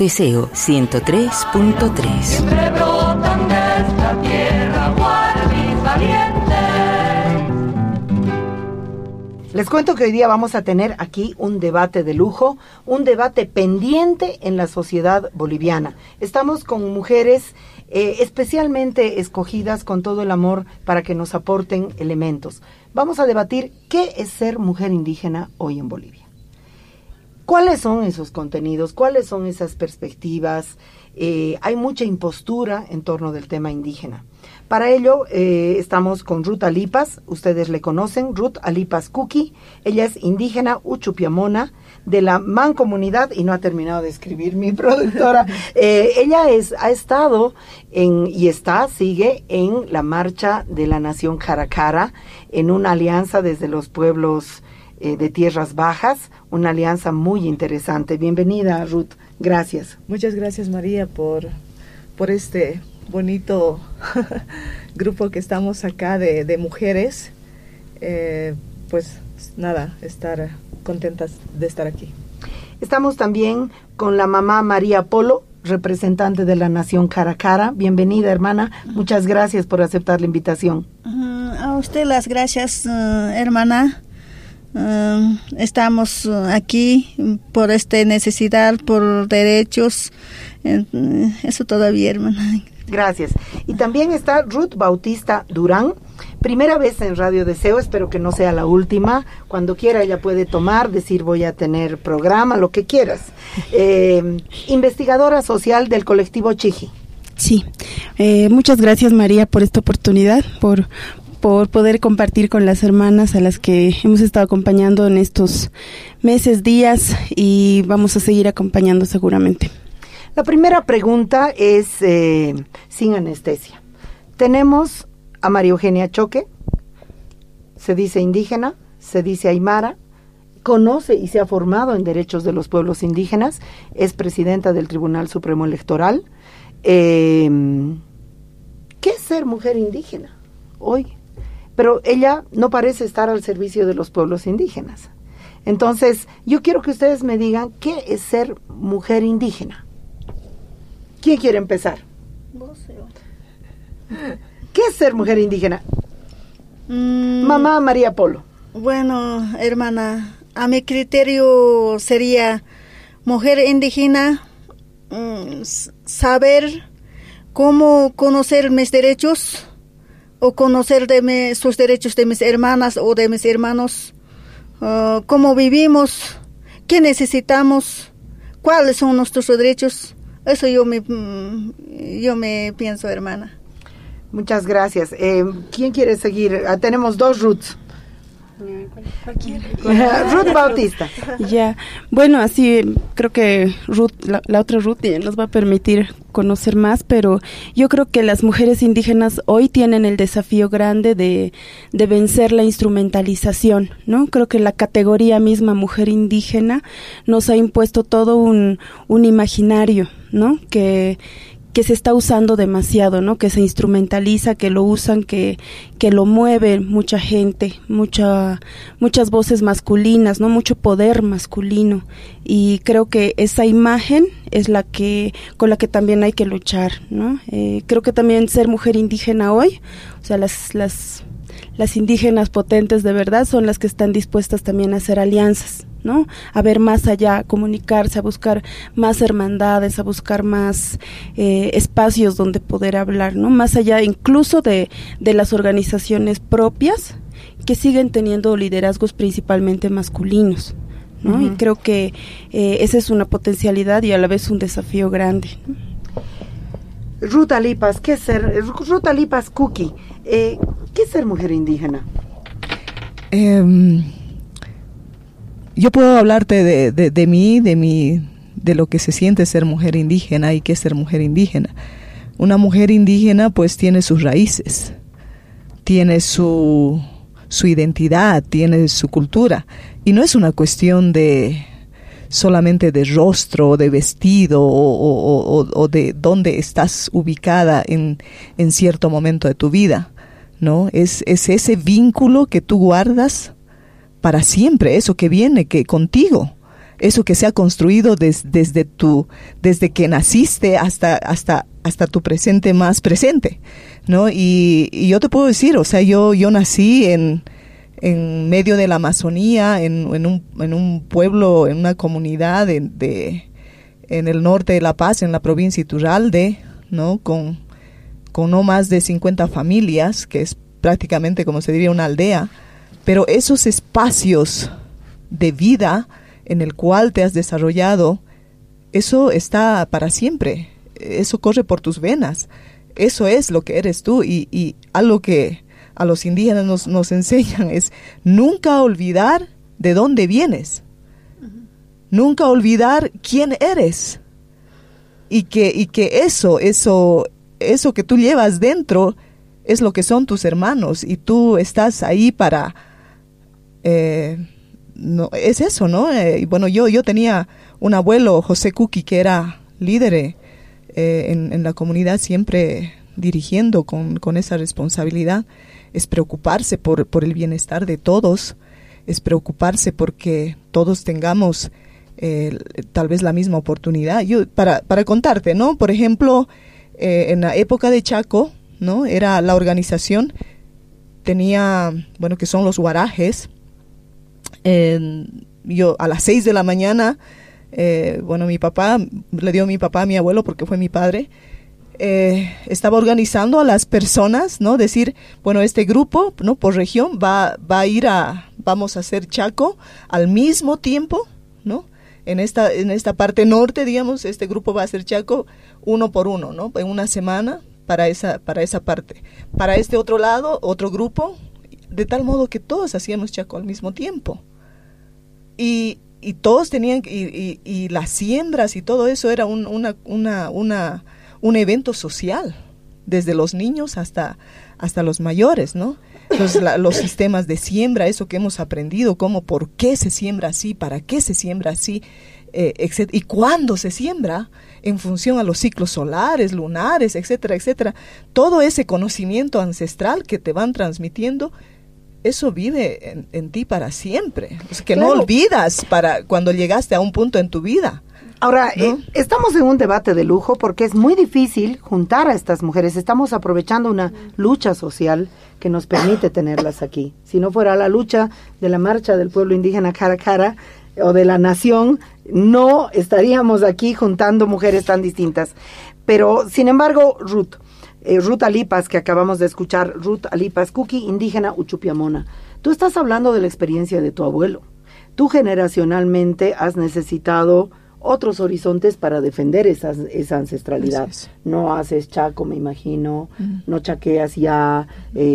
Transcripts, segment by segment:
Deseo 103.3. Siempre brotan de esta tierra guarbis valientes. Les cuento que hoy día vamos a tener aquí un debate de lujo, un debate pendiente en la sociedad boliviana. Estamos con mujeres especialmente escogidas con todo el amor para que nos aporten elementos. Vamos a debatir qué es ser mujer indígena hoy en Bolivia. ¿Cuáles son esos contenidos? ¿Cuáles son esas perspectivas? Hay mucha impostura en torno del tema indígena. Para ello estamos con Ruth Alipas, ustedes le conocen, Ruth Alipas Kuki. Ella es indígena Uchupiamona de la Mancomunidad, y no ha terminado de escribir mi productora. Ella ha estado sigue en la marcha de la Nación Caracara, en una alianza desde los pueblos de Tierras Bajas, una alianza muy interesante. Bienvenida, Ruth. Gracias. Muchas gracias, María, por este bonito grupo que estamos acá de mujeres. Pues nada, estar contentas de estar aquí. Estamos también con la mamá María Polo, representante de la Nación Caracara. Bienvenida, hermana. Muchas gracias por aceptar la invitación. A usted las gracias, hermana. Estamos aquí por esta necesidad, por derechos, eso todavía, hermana. Gracias. Y también está Ruth Bautista Durán, primera vez en Radio Deseo, espero que no sea la última. Cuando quiera ella puede tomar, decir voy a tener programa, lo que quieras. Investigadora social del colectivo Chiji. Sí, muchas gracias, María, por esta oportunidad, por poder compartir con las hermanas a las que hemos estado acompañando en estos meses, días, y vamos a seguir acompañando seguramente. La primera pregunta es sin anestesia. Tenemos a María Eugenia Choque, se dice indígena, se dice aymara, conoce y se ha formado en derechos de los pueblos indígenas, es presidenta del Tribunal Supremo Electoral. ¿Qué es ser mujer indígena hoy? Pero ella no parece estar al servicio de los pueblos indígenas. Entonces, yo quiero que ustedes me digan qué es ser mujer indígena. ¿Quién quiere empezar? ¿Qué es ser mujer indígena? Mamá María Polo. Bueno, hermana, a mi criterio sería mujer indígena, saber cómo conocer mis derechos, o conocer sus derechos de mis hermanas o de mis hermanos, cómo vivimos, qué necesitamos, cuáles son nuestros derechos. Eso yo me pienso, hermana. Muchas gracias. ¿Quién quiere seguir? Tenemos dos Ruths. Ruth Bautista. Ya, bueno, así creo que Ruth, la otra Ruth nos va a permitir conocer más, pero yo creo que las mujeres indígenas hoy tienen el desafío grande de vencer la instrumentalización, ¿no? Creo que la categoría misma mujer indígena nos ha impuesto todo un imaginario, ¿no? Que se está usando demasiado, ¿no? Que se instrumentaliza, que lo usan, que lo mueve mucha gente, muchas voces masculinas, ¿no? Mucho poder masculino. Y creo que esa imagen es con la que también hay que luchar, ¿no? Creo que también ser mujer indígena hoy, o sea, las indígenas potentes de verdad son las que están dispuestas también a hacer alianzas, ¿no? A ver más allá, a comunicarse, a buscar más hermandades, a buscar más espacios donde poder hablar, ¿no? Más allá incluso de las organizaciones propias que siguen teniendo liderazgos principalmente masculinos, ¿no? Uh-huh. Y creo que esa es una potencialidad y a la vez un desafío grande, ¿no? Ruth Alipas, ¿qué es ser? Ruth Alipas Kuki, ¿qué es ser mujer indígena? Yo puedo hablarte de mí, de lo que se siente ser mujer indígena y qué es ser mujer indígena. Una mujer indígena pues tiene sus raíces, tiene su identidad, tiene su cultura, y no es una cuestión de solamente de rostro o de vestido o de dónde estás ubicada en cierto momento de tu vida, ¿no? Es ese vínculo que tú guardas para siempre, eso que viene que contigo, eso que se ha construido desde que naciste hasta tu presente más presente, ¿no? Y yo te puedo decir, o sea, yo nací en medio de la Amazonía, en un pueblo, en una comunidad en el norte de La Paz, en la provincia de Iturralde, ¿no? Con no más de 50 familias, que es prácticamente como se diría una aldea, pero esos espacios de vida en el cual te has desarrollado, eso está para siempre, eso corre por tus venas, eso es lo que eres tú, y algo que a los indígenas nos enseñan es nunca olvidar de dónde vienes, nunca olvidar quién eres, y que eso que tú llevas dentro es lo que son tus hermanos, y tú estás ahí para... no, es eso, ¿no? Y bueno, yo tenía un abuelo, José Cuqui, que era líder en la comunidad, siempre dirigiendo con esa responsabilidad. Es preocuparse por el bienestar de todos, es preocuparse porque todos tengamos tal vez la misma oportunidad. Yo, para contarte, ¿no? Por ejemplo, en la época de Chaco, ¿no? Era la organización, tenía, bueno, que son los huarajes. Yo a las 6 de la mañana, bueno, mi papá, le dio mi papá a mi abuelo porque fue mi padre, estaba organizando a las personas, ¿no? Decir, bueno, este grupo, ¿no? Por región va a ir vamos a hacer Chaco al mismo tiempo, ¿no? En esta parte norte, digamos, este grupo va a hacer Chaco uno por uno, ¿no? En una semana para esa parte. Para este otro lado, otro grupo, de tal modo que todos hacíamos Chaco al mismo tiempo. Y todos tenían, y las siembras y todo eso era un evento social, desde los niños hasta los mayores, ¿no? Entonces, los sistemas de siembra, eso que hemos aprendido, por qué se siembra así, para qué se siembra así, y cuándo se siembra, en función a los ciclos solares, lunares, etcétera, etcétera. Todo ese conocimiento ancestral que te van transmitiendo, eso vive en ti para siempre. O sea, que claro, no olvidas para cuando llegaste a un punto en tu vida. Ahora, ¿no? Estamos en un debate de lujo porque es muy difícil juntar a estas mujeres. Estamos aprovechando una lucha social que nos permite tenerlas aquí. Si no fuera la lucha de la marcha del pueblo indígena cara a cara o de la nación, no estaríamos aquí juntando mujeres tan distintas. Pero, sin embargo, Ruth Alipas, que acabamos de escuchar, Ruth Alipas Cuqui, indígena Uchupiamona. Tú estás hablando de la experiencia de tu abuelo. Tú generacionalmente has necesitado otros horizontes para defender esa ancestralidad. No haces Chaco, me imagino, no chaqueas ya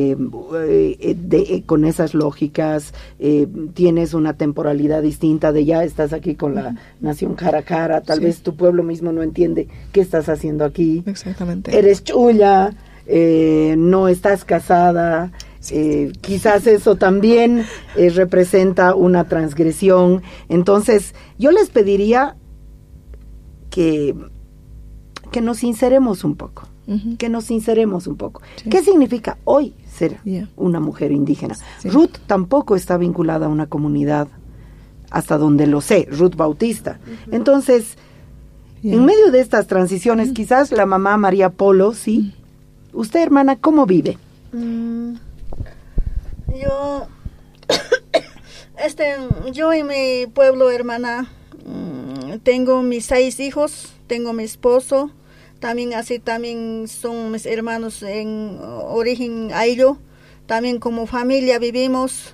con esas lógicas, tienes una temporalidad distinta de ya estás aquí con la nación cara a cara, tal vez tu pueblo mismo no entiende qué estás haciendo aquí. Exactamente. Eres chulla, no estás casada, quizás eso también representa una transgresión. Entonces, yo les pediría que nos sinceremos un poco, que nos sinceremos un poco. Sí. ¿Qué significa hoy ser una mujer indígena? Sí. Ruth tampoco está vinculada a una comunidad, hasta donde lo sé, Ruth Bautista. Entonces, en medio de estas transiciones, quizás la mamá María Polo, ¿sí? Usted, hermana, ¿cómo vive? Yo en mi pueblo, hermana, tengo mis 6 hijos, tengo mi esposo, también son mis hermanos en origen ayllo, también como familia vivimos.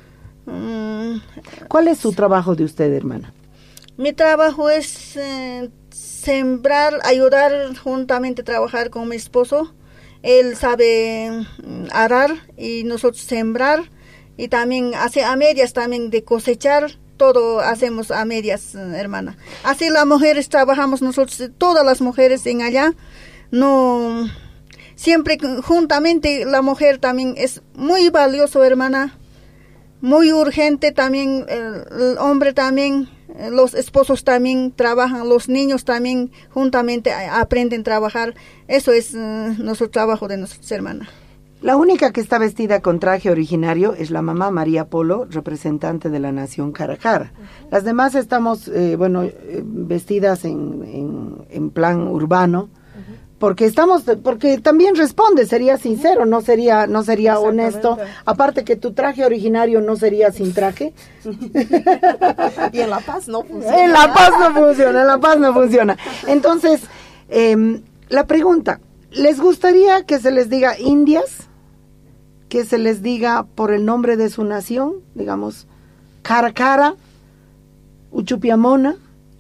¿Cuál es su trabajo de usted, hermana? Mi trabajo es sembrar, ayudar juntamente, trabajar con mi esposo. Él sabe arar y nosotros sembrar, y también hace a medias también de cosechar. Todo hacemos a medias, hermana. Así las mujeres trabajamos nosotros, todas las mujeres en allá. No, siempre juntamente la mujer también es muy valioso, hermana. Muy urgente también, el hombre también, los esposos también trabajan, los niños también juntamente aprenden a trabajar. Eso es nuestro trabajo de nosotros, hermana. La única que está vestida con traje originario es la mamá María Polo, representante de la nación Carajara. Las demás estamos, vestidas en plan urbano, porque también responde, sería sincero, no sería honesto. Aparte que tu traje originario no sería sin traje. Y en La Paz no funciona. En La Paz no funciona. Entonces, la pregunta, ¿les gustaría que se les diga indias? Que se les diga por el nombre de su nación, digamos, Caracara, Uchupiamona,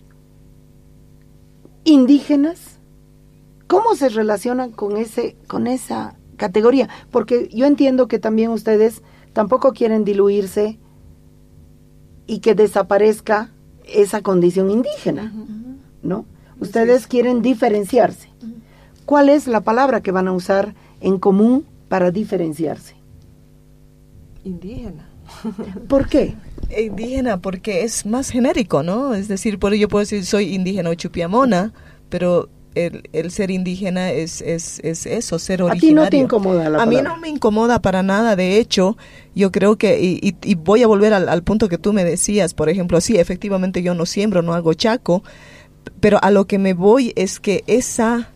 indígenas. ¿Cómo se relacionan con esa categoría? Porque yo entiendo que también ustedes tampoco quieren diluirse y que desaparezca esa condición indígena, ¿no? Ustedes quieren diferenciarse. ¿Cuál es la palabra que van a usar en común para diferenciarse? Indígena. ¿Por qué? Indígena porque es más genérico, ¿no? Es decir, yo puedo decir soy indígena uchupiamona, pero el ser indígena es eso, ser originario. ¿A ti no te incomoda la palabra? A mí no me incomoda para nada. De hecho, yo creo que, y voy a volver al punto que tú me decías, por ejemplo, sí, efectivamente yo no siembro, no hago chaco, pero a lo que me voy es que esa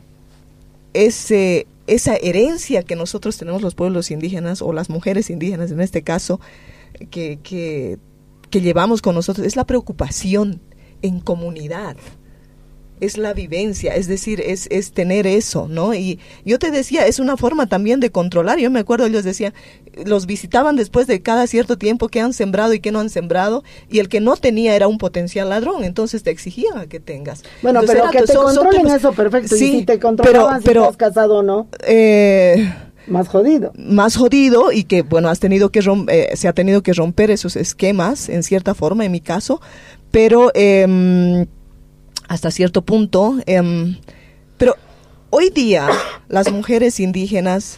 herencia que nosotros tenemos los pueblos indígenas, o las mujeres indígenas en este caso, que llevamos con nosotros, es la preocupación en comunidad, es la vivencia, es decir, es tener eso, ¿no? Y yo te decía, es una forma también de controlar. Yo me acuerdo, ellos decían, los visitaban después de cada cierto tiempo, qué han sembrado y qué no han sembrado, y el que no tenía era un potencial ladrón, entonces te exigían a que tengas. Bueno, entonces, pero que te controlen eso, perfecto, sí, y si te controlaban si estás casado o no. Más jodido, y que, bueno, se ha tenido que romper esos esquemas, en cierta forma, en mi caso, pero hasta cierto punto, pero hoy día las mujeres indígenas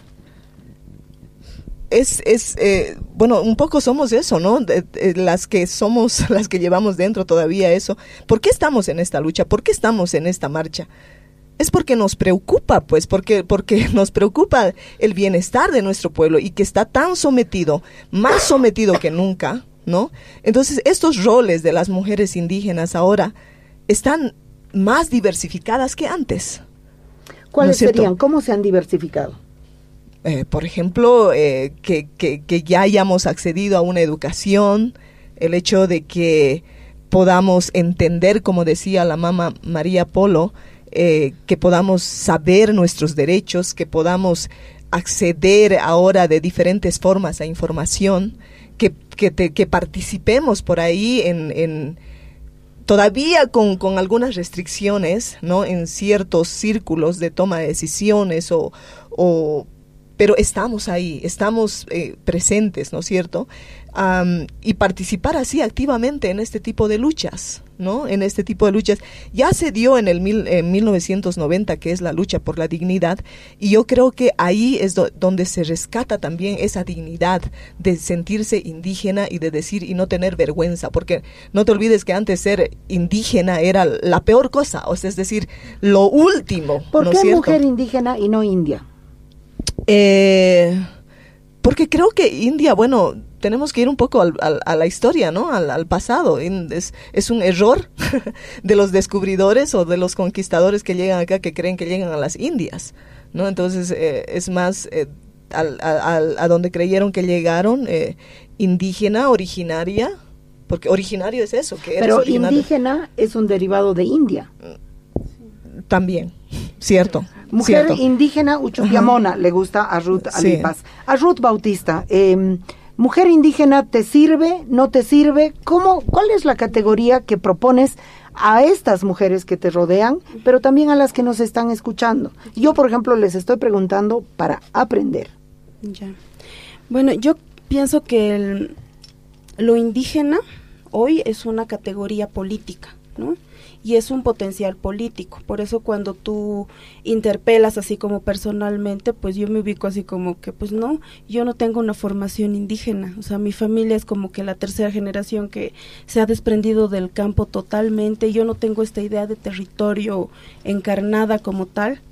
un poco somos eso, ¿no? Las que llevamos dentro todavía eso. ¿Por qué estamos en esta lucha? ¿Por qué estamos en esta marcha? Es porque nos preocupa, pues, porque nos preocupa el bienestar de nuestro pueblo, y que está tan sometido, más sometido que nunca, ¿no? Entonces, estos roles de las mujeres indígenas ahora están más diversificadas que antes. ¿Cuáles serían? ¿Cómo se han diversificado? Por ejemplo, que ya hayamos accedido a una educación, el hecho de que podamos entender, como decía la mamá María Polo, que podamos saber nuestros derechos, que podamos acceder ahora de diferentes formas a información, que participemos por ahí todavía con algunas restricciones, ¿no? En ciertos círculos de toma de decisiones pero estamos ahí, estamos presentes, ¿no es cierto? Y participar así activamente en este tipo de luchas, ¿no? En este tipo de luchas. Ya se dio en 1990, que es la lucha por la dignidad, y yo creo que ahí es donde se rescata también esa dignidad de sentirse indígena y de decir y no tener vergüenza, porque no te olvides que antes ser indígena era la peor cosa, o sea, es decir, lo último. ¿Por qué cierto? Mujer indígena y no india? Porque creo que India, bueno, tenemos que ir un poco a la historia, ¿no? Al pasado. Es un error de los descubridores o de los conquistadores que llegan acá, que creen que llegan a las Indias, ¿no? Entonces, es más a donde creyeron que llegaron, indígena, originaria, porque originario es eso. Que pero indígena es un derivado de India. También, cierto. Mujer cierto. Indígena Uchupiamona, le gusta a Ruth Alipas. Sí. A Ruth Bautista, mujer indígena, ¿te sirve? ¿No te sirve? ¿Cuál es la categoría que propones a estas mujeres que te rodean, pero también a las que nos están escuchando? Yo, por ejemplo, les estoy preguntando para aprender. Ya. Bueno, yo pienso que lo indígena hoy es una categoría política, ¿no? Y es un potencial político. Por eso cuando tú interpelas así como personalmente, pues yo me ubico así como que, pues no, yo no tengo una formación indígena. O sea, mi familia es como que la tercera generación que se ha desprendido del campo totalmente. Yo no tengo esta idea de territorio encarnada como tal.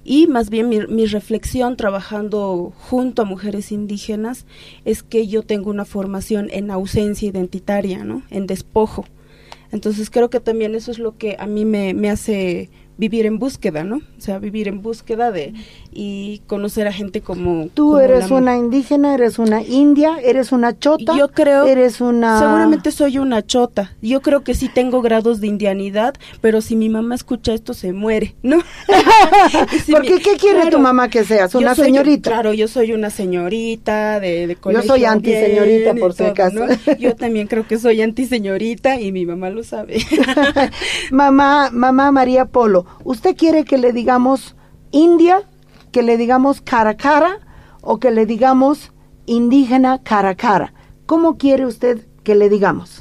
Y más bien mi reflexión trabajando junto a mujeres indígenas es que yo tengo una formación en ausencia identitaria, ¿no? En despojo. Entonces creo que también eso es lo que a mí me hace vivir en búsqueda, ¿no? O sea, vivir en búsqueda y conocer a gente como... Tú como eres una indígena, eres una india, eres una chota. Yo creo... Eres una... Seguramente soy una chota. Yo creo que sí tengo grados de indianidad, pero si mi mamá escucha esto se muere, ¿no? Porque ¿qué quiere tu mamá que seas? ¿Una señorita? Claro, yo soy una señorita de colegio. Yo soy antiseñorita, por si acaso. ¿No? Yo también creo que soy antiseñorita y mi mamá lo sabe. Mamá María Polo, ¿usted quiere que le digamos india, que le digamos cara cara o que le digamos indígena cara cara? ¿Cómo quiere usted que le digamos?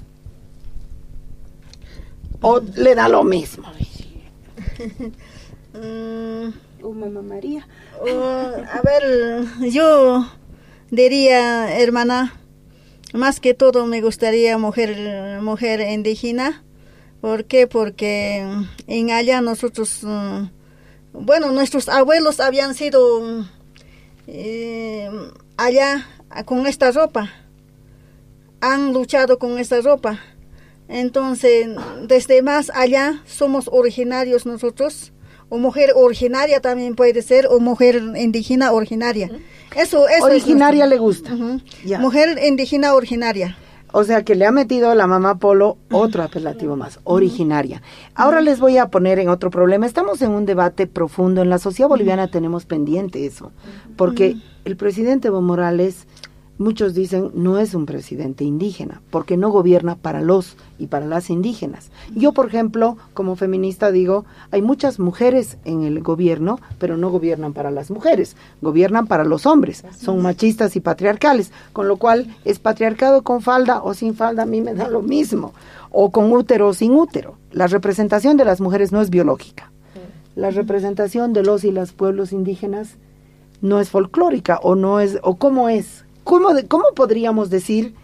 ¿O le da lo mismo? Mamá María. A ver, yo diría, hermana, más que todo me gustaría mujer indígena. ¿Por qué? Porque en allá nosotros, nuestros abuelos habían sido allá con esta ropa, han luchado con esta ropa. Entonces, desde más allá somos originarios nosotros, o mujer originaria también puede ser, o mujer indígena originaria. Eso originaria le gusta. Ya. Mujer indígena originaria. O sea que le ha metido a la mamá Polo otro apelativo más, originaria. Ahora les voy a poner en otro problema. Estamos en un debate profundo. En la sociedad boliviana tenemos pendiente eso. Porque el presidente Evo Morales, muchos dicen, no es un presidente indígena, porque no gobierna para los y para las indígenas. Yo, por ejemplo, como feminista digo, hay muchas mujeres en el gobierno, pero no gobiernan para las mujeres, gobiernan para los hombres. Son machistas y patriarcales, con lo cual es patriarcado con falda o sin falda, a mí me da lo mismo, o con útero o sin útero. La representación de las mujeres no es biológica. La representación de los y las pueblos indígenas no es folclórica, o no es, o cómo es. ¿Cómo podríamos decir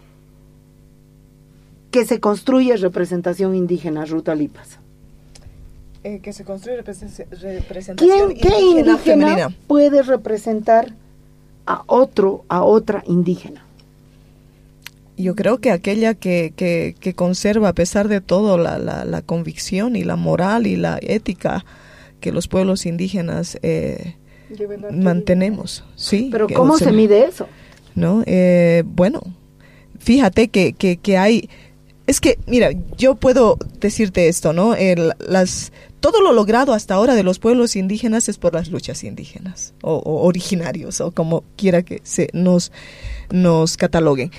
que se construye representación indígena, Ruth Alipas? Que se construye representación ¿Qué indígena femenina puede representar a otra indígena? Yo creo que aquella que conserva, a pesar de todo, la convicción y la moral y la ética que los pueblos indígenas mantenemos. Sí. Pero ¿cómo se mide eso? ¿No? Bueno, fíjate que hay, es que, mira, yo puedo decirte esto, ¿no? Todo lo logrado hasta ahora de los pueblos indígenas es por las luchas indígenas, o originarios, o como quiera que nos cataloguen.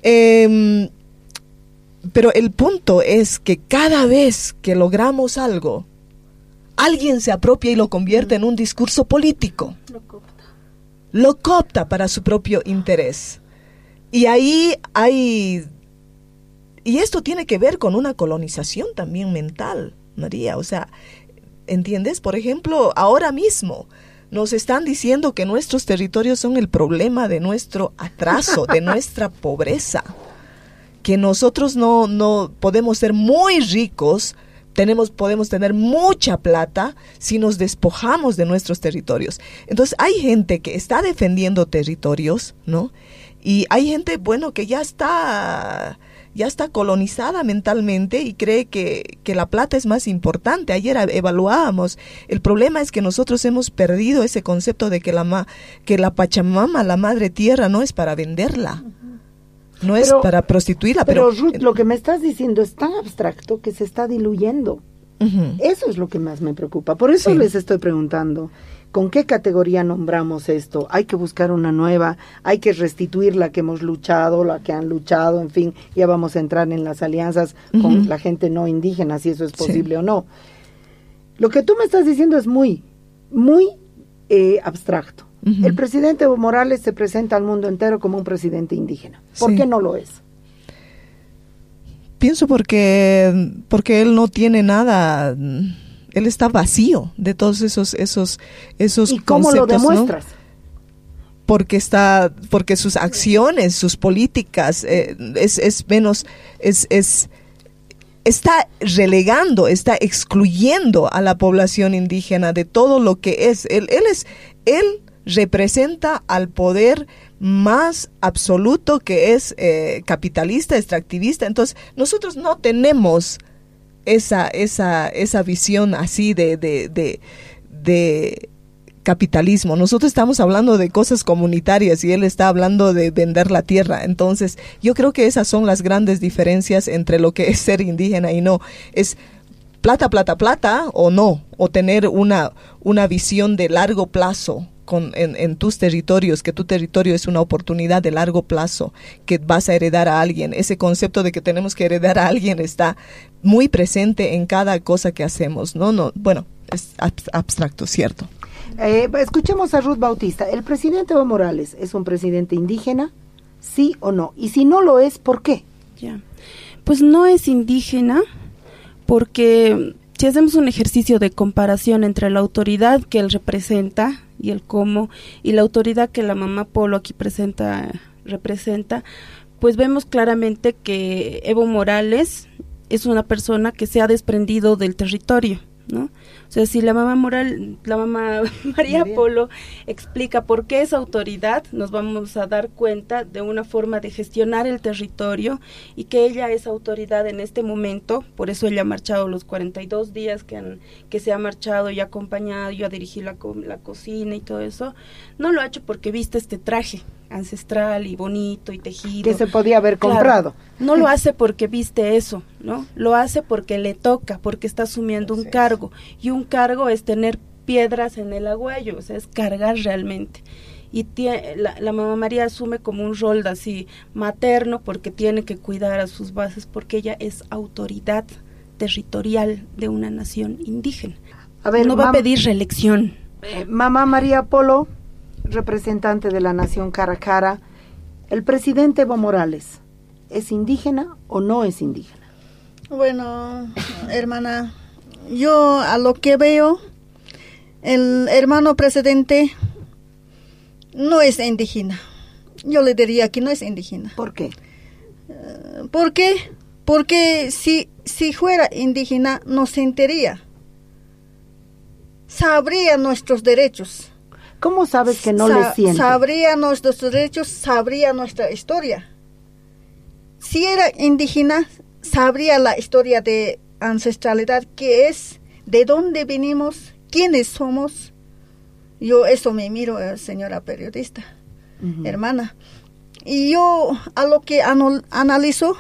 Pero el punto es que cada vez que logramos algo, alguien se apropia y lo convierte en un discurso político. Lo coopta para su propio interés. Y ahí hay... Y esto tiene que ver con una colonización también mental, María. O sea, ¿entiendes? Por ejemplo, ahora mismo nos están diciendo que nuestros territorios son el problema de nuestro atraso, de nuestra pobreza. Que nosotros no podemos ser muy ricos, podemos tener mucha plata si nos despojamos de nuestros territorios. Entonces hay gente que está defendiendo territorios, ¿no? Y hay gente, bueno, que ya está colonizada mentalmente y cree que la plata es más importante. Ayer evaluábamos, el problema es que nosotros hemos perdido ese concepto de que la Pachamama, la madre tierra, no es para venderla. No es para prostituirla. Pero Ruth, lo que me estás diciendo es tan abstracto que se está diluyendo. Eso es lo que más me preocupa. Por eso les estoy preguntando, ¿con qué categoría nombramos esto? Hay que buscar una nueva, hay que restituir la que hemos luchado, la que han luchado, en fin, ya vamos a entrar en las alianzas con la gente no indígena, si eso es posible o no. Lo que tú me estás diciendo es muy, muy abstracto. El presidente Evo Morales se presenta al mundo entero como un presidente indígena. ¿Por qué no lo es? Pienso porque él no tiene nada, él está vacío de todos esos ¿Y cómo conceptos, lo demuestras? ¿no? Porque sus acciones, sus políticas, está relegando, está excluyendo a la población indígena de todo lo que es. Él representa al poder más absoluto, que es capitalista, extractivista. Entonces, nosotros no tenemos esa visión así de capitalismo. Nosotros estamos hablando de cosas comunitarias y él está hablando de vender la tierra. Entonces, yo creo que esas son las grandes diferencias entre lo que es ser indígena y no. Es plata, plata, plata o no, o tener una visión de largo plazo en tus territorios, que tu territorio es una oportunidad de largo plazo, que vas a heredar a alguien. Ese concepto de que tenemos que heredar a alguien está muy presente en cada cosa que hacemos. Bueno, es abstracto, ¿cierto? Escuchemos a Ruth Bautista. ¿El presidente Evo Morales es un presidente indígena? ¿Sí o no? Y si no lo es, ¿por qué? Pues no es indígena porque si hacemos un ejercicio de comparación entre la autoridad que él representa y el cómo, y la autoridad que la mamá Polo aquí representa, pues vemos claramente que Evo Morales es una persona que se ha desprendido del territorio, ¿no? O sea, si la mamá María Polo explica por qué es autoridad, nos vamos a dar cuenta de una forma de gestionar el territorio y que ella es autoridad en este momento. Por eso ella ha marchado los 42 días que se ha marchado y ha acompañado, y ha dirigido la cocina y todo eso. No lo ha hecho porque viste este traje ancestral y bonito y tejido. Que se podía haber comprado. No lo hace porque viste eso, ¿no? Lo hace porque le toca, porque está asumiendo un cargo. Y un cargo es tener piedras en el agüello, o sea, es cargar realmente. Y la mamá María asume como un rol así materno porque tiene que cuidar a sus bases, porque ella es autoridad territorial de una nación indígena. A ver, no va a pedir reelección. Mamá María Polo, representante de la nación Caracara, ¿el presidente Evo Morales es indígena o no es indígena? Bueno, hermana, yo a lo que veo, el hermano presidente no es indígena. Yo le diría que no es indígena. ¿Por qué? ¿Por qué? Porque si fuera indígena nos sentiría, sabría nuestros derechos. ¿Cómo sabes que no le siente? Sabría nuestros derechos, sabría nuestra historia. Si era indígena, sabría la historia de ancestralidad, qué es, de dónde venimos, quiénes somos. Yo eso me miro, señora periodista, hermana. Y yo a lo que analizo,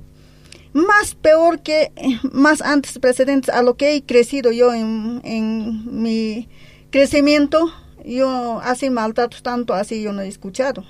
más antes precedentes, a lo que he crecido yo en mi crecimiento, yo así maltratos tanto así yo no he escuchado.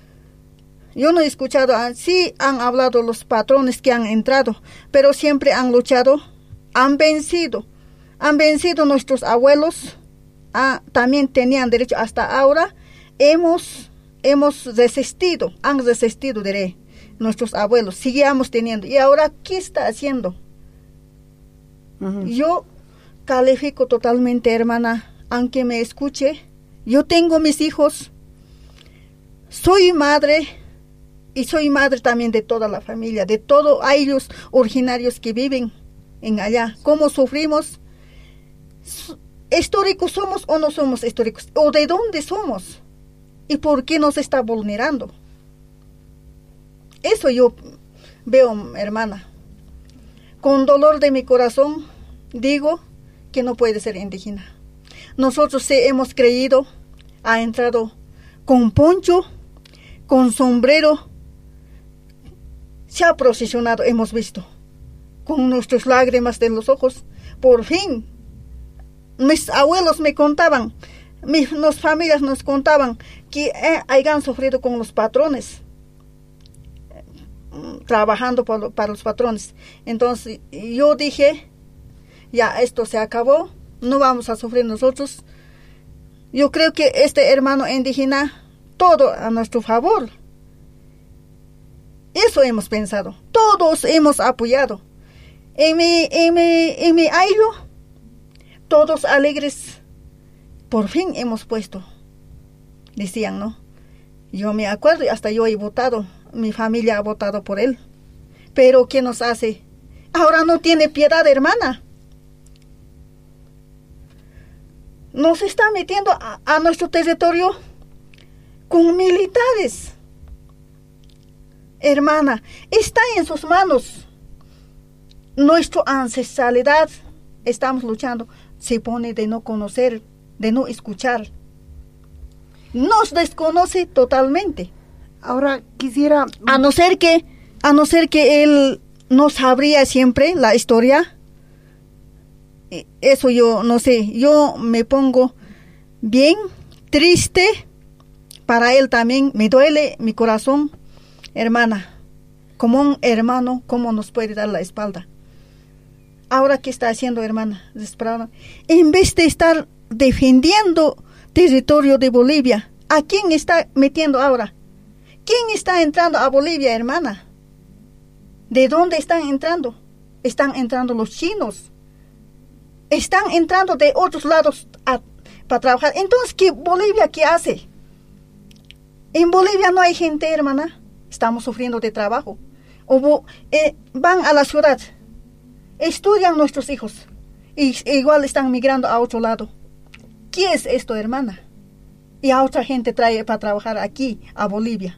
Sí han hablado los patrones que han entrado, pero siempre han luchado, han vencido nuestros abuelos, también tenían derecho. Hasta ahora hemos resistido, han resistido, diré, nuestros abuelos, seguíamos teniendo. Y ahora, ¿qué está haciendo? Yo califico totalmente, hermana, aunque me escuche. Yo tengo mis hijos, soy madre y soy madre también de toda la familia, de todos ellos originarios que viven en allá. ¿Cómo sufrimos? ¿Históricos somos o no somos históricos? ¿O de dónde somos? ¿Y por qué nos está vulnerando? Eso yo veo, hermana. Con dolor de mi corazón digo que no puede ser indígena. Nosotros sí hemos creído, ha entrado con poncho, con sombrero, se ha procesionado, hemos visto, con nuestras lágrimas de los ojos. Por fin, mis abuelos me contaban, las familias nos contaban que hayan sufrido con los patrones, trabajando para los patrones. Entonces yo dije, ya esto se acabó, no vamos a sufrir nosotros. Yo creo que este hermano indígena, todo a nuestro favor. Eso hemos pensado, todos hemos apoyado. En mi ailo, todos alegres, por fin hemos puesto, decían, ¿no? Yo me acuerdo, hasta yo he votado, mi familia ha votado por él. Pero ¿qué nos hace? Ahora no tiene piedad, hermana. Nos está metiendo a nuestro territorio con militares. Hermana, está en sus manos. Nuestra ancestralidad, estamos luchando, se pone de no conocer, de no escuchar. Nos desconoce totalmente. Ahora quisiera... A no ser que él no sabría siempre la historia. Eso yo no sé. Yo me pongo bien triste. Para él también me duele mi corazón. Hermana, como un hermano, ¿cómo nos puede dar la espalda? Ahora, ¿qué está haciendo, hermana? Desesperada. En vez de estar defendiendo territorio de Bolivia, ¿a quién está metiendo ahora? ¿Quién está entrando a Bolivia, hermana? ¿De dónde están entrando? Están entrando los chinos. Están entrando de otros lados para trabajar. Entonces, ¿Bolivia qué hace? En Bolivia no hay gente, hermana. Estamos sufriendo de trabajo. Van a la ciudad. Estudian nuestros hijos. Y igual están migrando a otro lado. ¿Qué es esto, hermana? Y a otra gente trae para trabajar aquí, a Bolivia.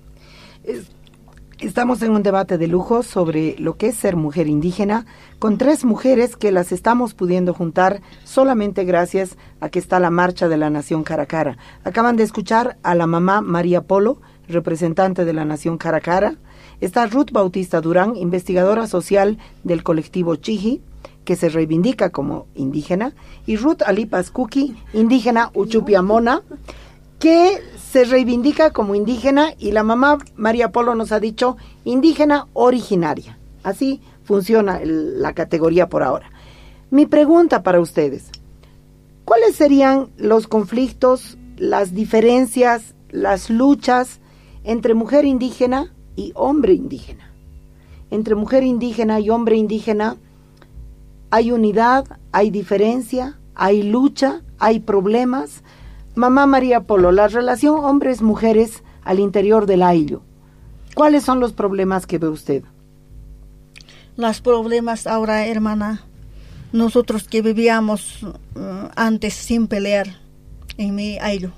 Estamos en un debate de lujo sobre lo que es ser mujer indígena, con 3 mujeres que las estamos pudiendo juntar solamente gracias a que está la Marcha de la Nación Caracara. Acaban de escuchar a la mamá María Polo, representante de la Nación Caracara. Está Ruth Bautista Durán, investigadora social del colectivo Chiji, que se reivindica como indígena, y Ruth Alipas Kuki, indígena Uchupiamona, que se reivindica como indígena, y la mamá María Polo nos ha dicho indígena originaria. Así funciona la categoría por ahora. Mi pregunta para ustedes: ¿cuáles serían los conflictos, las diferencias, las luchas entre mujer indígena y hombre indígena? Entre mujer indígena y hombre indígena, ¿hay unidad, hay diferencia, hay lucha, hay problemas? Mamá María Polo, la relación hombres-mujeres al interior del Ayllu, ¿cuáles son los problemas que ve usted? Los problemas ahora, hermana, nosotros que vivíamos antes sin pelear en mi Ayllu,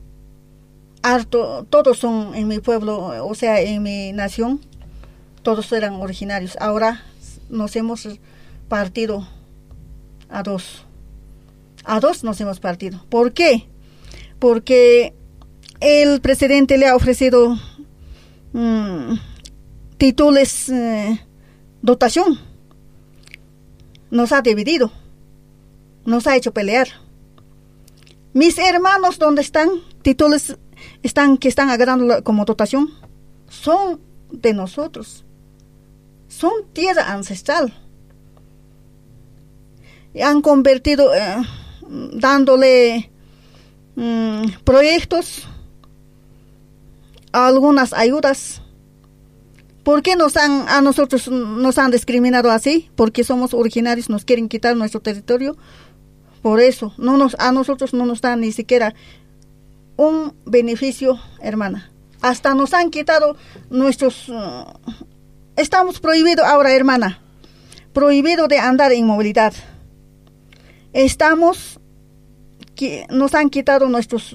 todos son en mi pueblo, o sea, en mi nación, todos eran originarios. Ahora nos hemos partido a 2. A 2 nos hemos partido. ¿Por qué? Porque el presidente le ha ofrecido títulos, dotación. Nos ha dividido. Nos ha hecho pelear. Mis hermanos, ¿dónde están? Títulos que están agarrando como dotación, son de nosotros. Son tierra ancestral. Y han convertido, dándole proyectos, algunas ayudas. ¿Por qué a nosotros nos han discriminado así? Porque somos originarios, nos quieren quitar nuestro territorio. Por eso, a nosotros no nos dan ni siquiera un beneficio, hermana. Hasta nos han quitado nuestros... estamos prohibidos ahora, hermana. Prohibido de andar en movilidad. Nos han quitado nuestros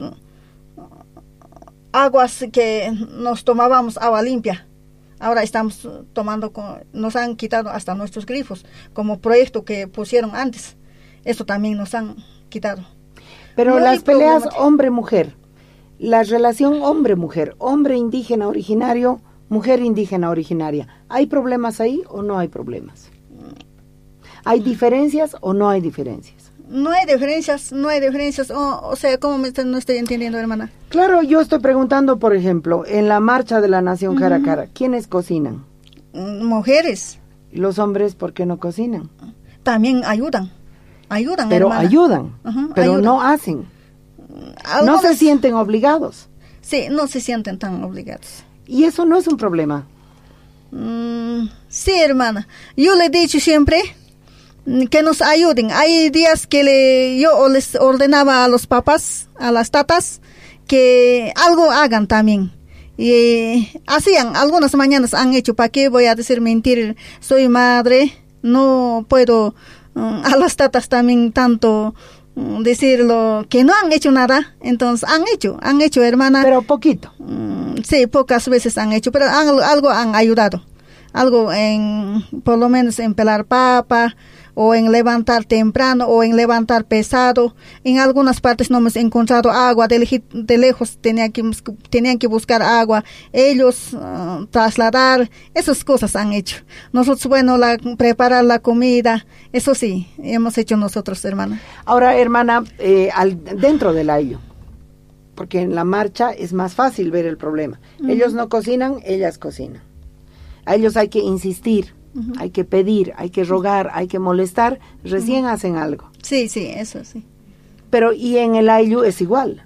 aguas que nos tomábamos, agua limpia. Ahora estamos nos han quitado hasta nuestros grifos, como proyecto que pusieron antes. Eso también nos han quitado. Pero las peleas hombre-mujer, la relación hombre-mujer, hombre indígena originario, mujer indígena originaria, ¿hay problemas ahí o no hay problemas? ¿Hay diferencias o no hay diferencias? No hay diferencias. O sea, ¿cómo no estoy entendiendo, hermana? Claro, yo estoy preguntando, por ejemplo, en la Marcha de la Nación Caracara, ¿quiénes cocinan? Mujeres. ¿Los hombres por qué no cocinan? También ayudan, pero hermana. Ayudan, pero ayudan. No hacen. No se sienten obligados. Sí, no se sienten tan obligados. ¿Y eso no es un problema? Sí, hermana. Yo le he dicho siempre que nos ayuden. Hay días que yo les ordenaba a los papás, a las tatas, que algo hagan también. Y hacían, algunas mañanas han hecho. ¿Para qué voy a decir mentir? Soy madre, No puedo a las tatas también tanto decirlo que no han hecho nada. Entonces han hecho, hermana. Pero poquito. Sí, pocas veces han hecho, pero algo han ayudado. Algo por lo menos en pelar papa, o en levantar temprano, o en levantar pesado. En algunas partes no hemos encontrado agua, de lejos tenían que buscar agua, ellos trasladar, esas cosas han hecho. Nosotros, bueno, preparar la comida, eso sí, hemos hecho nosotros, hermana. Ahora, hermana, dentro del ayllu, porque en la marcha es más fácil ver el problema. Ellos no cocinan, ellas cocinan. A ellos hay que insistir. Hay que pedir, hay que rogar, hay que molestar, recién hacen algo. Sí, eso sí. Pero, ¿y en el ayllu es igual?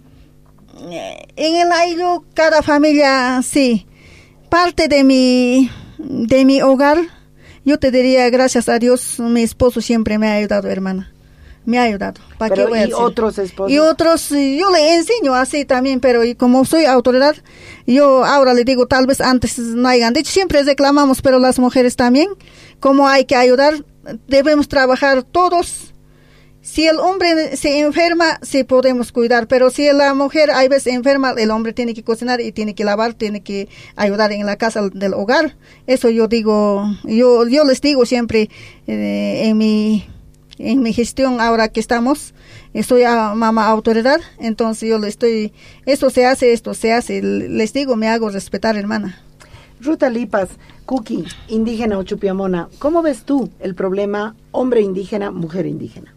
En el ayllu, cada familia, sí. Parte de mi hogar, yo te diría, gracias a Dios, mi esposo siempre me ha ayudado, hermana. Me ha ayudado. Pero, ¿y otros esposos? Y otros, yo le enseño así también, pero y como soy autoridad, yo ahora le digo, tal vez antes no hayan dicho, siempre reclamamos, pero las mujeres también, como hay que ayudar, debemos trabajar todos. Si el hombre se enferma, sí podemos cuidar, pero si la mujer hay veces enferma, el hombre tiene que cocinar y tiene que lavar, tiene que ayudar en la casa del hogar. Eso yo digo, yo les digo siempre en mi gestión ahora que estamos, soy mamá autoridad, entonces yo le estoy, esto se hace, les digo, me hago respetar, hermana. Ruta Lipas, Kuki, indígena o chupiamona, ¿cómo ves tú el problema hombre indígena, mujer indígena?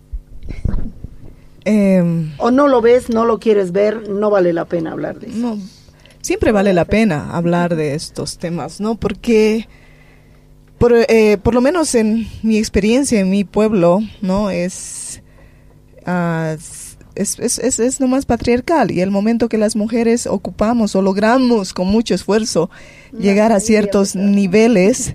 ¿O no lo ves, no lo quieres ver, no vale la pena hablar de eso? No, siempre vale la pena hablar de estos temas, ¿no? Porque por lo menos en mi experiencia en mi pueblo, ¿no? Es nomás patriarcal, y el momento que las mujeres ocupamos o logramos con mucho esfuerzo llegar a ciertos niveles,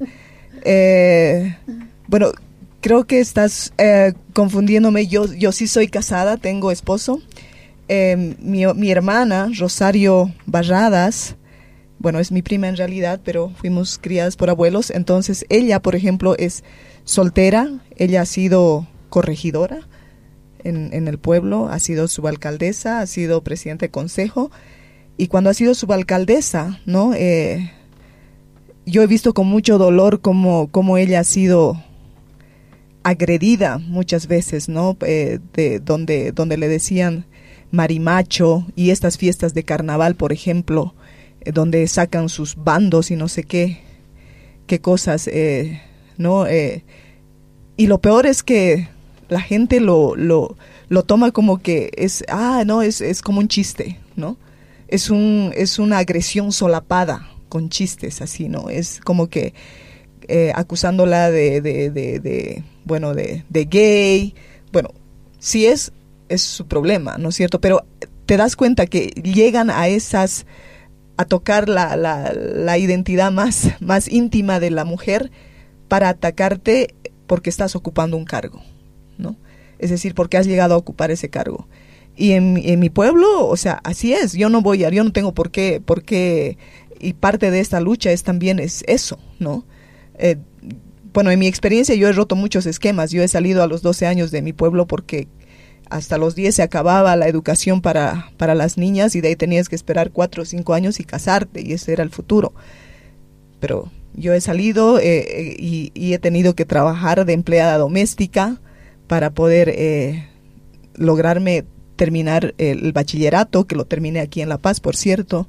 bueno, creo que estás confundiéndome. Yo sí soy casada, tengo esposo. Mi hermana, Rosario Barradas, bueno, es mi prima en realidad, pero fuimos criadas por abuelos. Entonces, ella, por ejemplo, es soltera. Ella ha sido corregidora en el pueblo, ha sido subalcaldesa, ha sido presidenta de consejo. Y cuando ha sido subalcaldesa, ¿no? Yo he visto con mucho dolor cómo ella ha sido agredida muchas veces, ¿no? Donde le decían marimacho, y estas fiestas de carnaval, por ejemplo, donde sacan sus bandos y no sé qué cosas, ¿no? Y lo peor es que la gente lo toma como que es como un chiste, ¿no? Es una agresión solapada con chistes así, ¿no? Es como que acusándola de gay. Bueno, sí es su problema, ¿no es cierto? Pero te das cuenta que llegan a tocar la identidad más íntima de la mujer para atacarte porque estás ocupando un cargo, ¿no? Es decir, porque has llegado a ocupar ese cargo. Y en mi pueblo, o sea, así es. Yo no tengo por qué, y parte de esta lucha también es eso, ¿no? Bueno, en mi experiencia yo he roto muchos esquemas. Yo he salido a los 12 años de mi pueblo porque hasta los 10 se acababa la educación para las niñas, y de ahí tenías que esperar 4 o 5 años y casarte, y ese era el futuro. Pero yo he salido y he tenido que trabajar de empleada doméstica para poder lograrme terminar el bachillerato, que lo terminé aquí en La Paz, por cierto.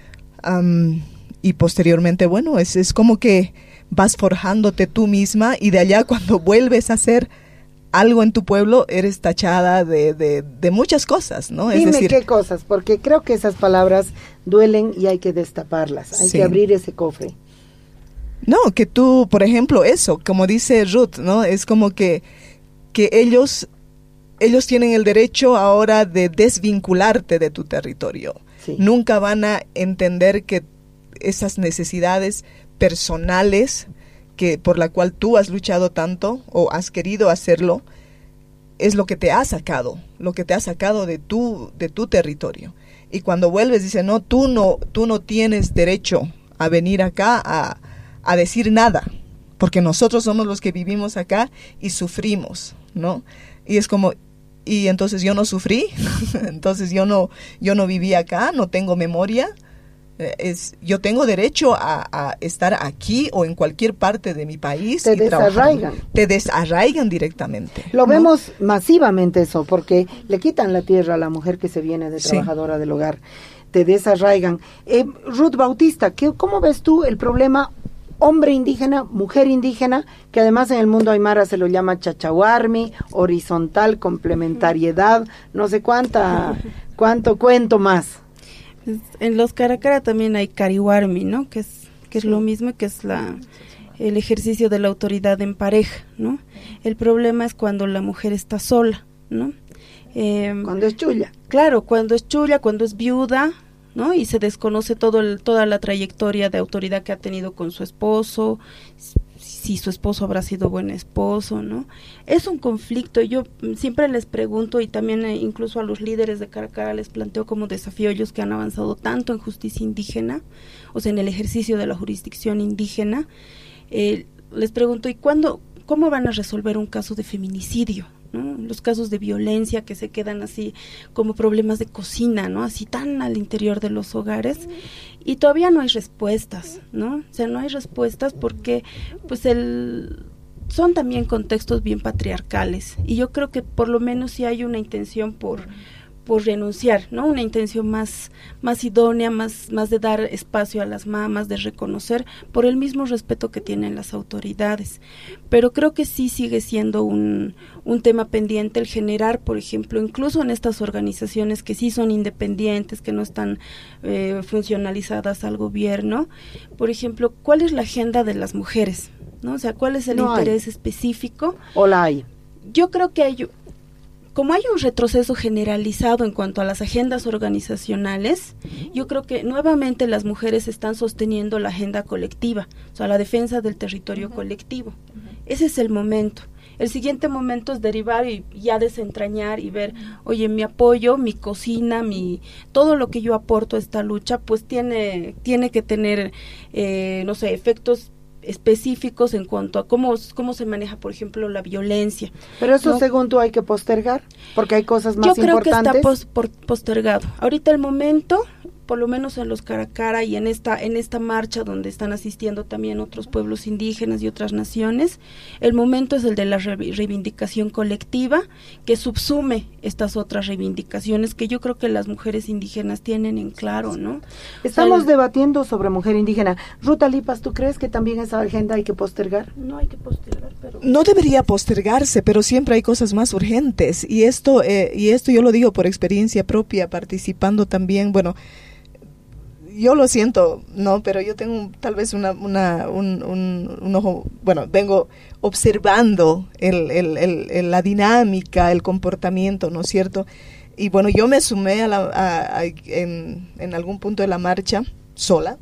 Y posteriormente, bueno, es como que vas forjándote tú misma, y de allá cuando vuelves a hacer algo en tu pueblo, eres tachada de muchas cosas, ¿no? Dime, es decir, qué cosas, porque creo que esas palabras duelen y hay que destaparlas, hay que abrir ese cofre. No, que tú, por ejemplo, eso, como dice Ruth, ¿no? Es como que ellos tienen el derecho ahora de desvincularte de tu territorio. Sí. Nunca van a entender que esas necesidades personales por la cual tú has luchado tanto o has querido hacerlo, es lo que te ha sacado de tu territorio. Y cuando vuelves, dice, no, tú no tienes derecho a venir acá a decir nada, porque nosotros somos los que vivimos acá y sufrimos, ¿no? Y es como, y entonces yo no sufrí, entonces yo no viví acá, no tengo memoria. Yo tengo derecho a estar aquí o en cualquier parte de mi país. Te desarraigan. Te desarraigan directamente. Lo vemos masivamente eso, porque le quitan la tierra a la mujer que se viene de trabajadora del hogar. Te desarraigan. Ruth Bautista, ¿cómo ves tú el problema hombre indígena, mujer indígena, que además en el mundo aymara se lo llama chachahuarmi, horizontal, complementariedad, no sé cuánto cuento más? En los caracara también hay carihuarmi, ¿no? Que es lo mismo, que es el ejercicio de la autoridad en pareja, ¿no? El problema es cuando la mujer está sola, ¿no? Cuando es chulla. Claro, cuando es chulla, cuando es viuda, ¿no? Y se desconoce toda la trayectoria de autoridad que ha tenido con su esposo, si su esposo habrá sido buen esposo, ¿no? Es un conflicto. Yo siempre les pregunto, y también incluso a los líderes de Caracara les planteo como desafío, ellos que han avanzado tanto en justicia indígena, o sea, en el ejercicio de la jurisdicción indígena, les pregunto, ¿y cómo van a resolver un caso de feminicidio? ¿No? Los casos de violencia que se quedan así como problemas de cocina, ¿no? Así tan al interior de los hogares, y todavía no hay respuestas, ¿no? O sea, no hay respuestas porque pues son también contextos bien patriarcales, y yo creo que por lo menos sí hay una intención por renunciar, ¿no? Una intención más idónea, más de dar espacio a las mamas, de reconocer por el mismo respeto que tienen las autoridades. Pero creo que sí sigue siendo un tema pendiente el generar, por ejemplo, incluso en estas organizaciones que sí son independientes, que no están funcionalizadas al gobierno, por ejemplo, ¿cuál es la agenda de las mujeres? ¿No? O sea, ¿cuál es el interés específico? ¿O la hay? Yo creo que como hay un retroceso generalizado en cuanto a las agendas organizacionales, yo creo que nuevamente las mujeres están sosteniendo la agenda colectiva, o sea, la defensa del territorio colectivo. Ese es el momento. El siguiente momento es derivar y ya desentrañar y ver, oye, mi apoyo, mi cocina, todo lo que yo aporto a esta lucha, pues tiene que tener, no sé, efectos específicos en cuanto a cómo se maneja, por ejemplo, la violencia. Pero eso, ¿no? Según tú, hay que postergar, porque hay cosas más importantes. Yo creo que está postergado. Ahorita el momento, por lo menos en los Caracara y en esta marcha donde están asistiendo también otros pueblos indígenas y otras naciones, el momento es el de la reivindicación colectiva, que subsume estas otras reivindicaciones que yo creo que las mujeres indígenas tienen en claro, ¿no? Estamos debatiendo sobre mujer indígena. Ruta Lipas, ¿tú crees que también esa agenda hay que postergar? No hay que postergar, pero... No debería postergarse, pero siempre hay cosas más urgentes, y esto yo lo digo por experiencia propia, participando también, bueno, yo lo siento, no, pero yo tengo tal vez un ojo, bueno, vengo observando la dinámica, el comportamiento, ¿no es cierto? Y bueno, yo me sumé en algún punto de la marcha sola,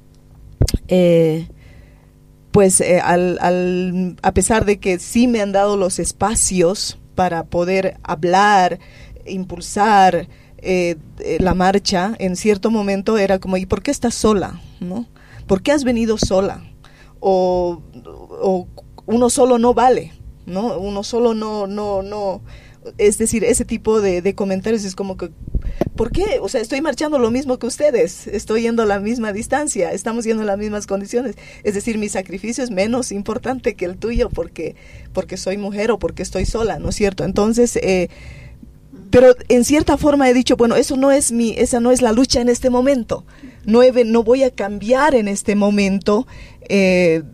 a pesar de que sí me han dado los espacios para poder hablar, impulsar la marcha, en cierto momento era como, ¿y por qué estás sola? ¿No? ¿Por qué has venido sola? O uno solo no vale, ¿no? Uno solo no, es decir, ese tipo de comentarios es como que, ¿por qué? O sea, estoy marchando lo mismo que ustedes, estoy yendo a la misma distancia, estamos yendo en las mismas condiciones, es decir, mi sacrificio es menos importante que el tuyo porque soy mujer o porque estoy sola, ¿no es cierto? Entonces, pero en cierta forma he dicho, bueno, esa no es la lucha en este momento, no voy a cambiar en este momento, el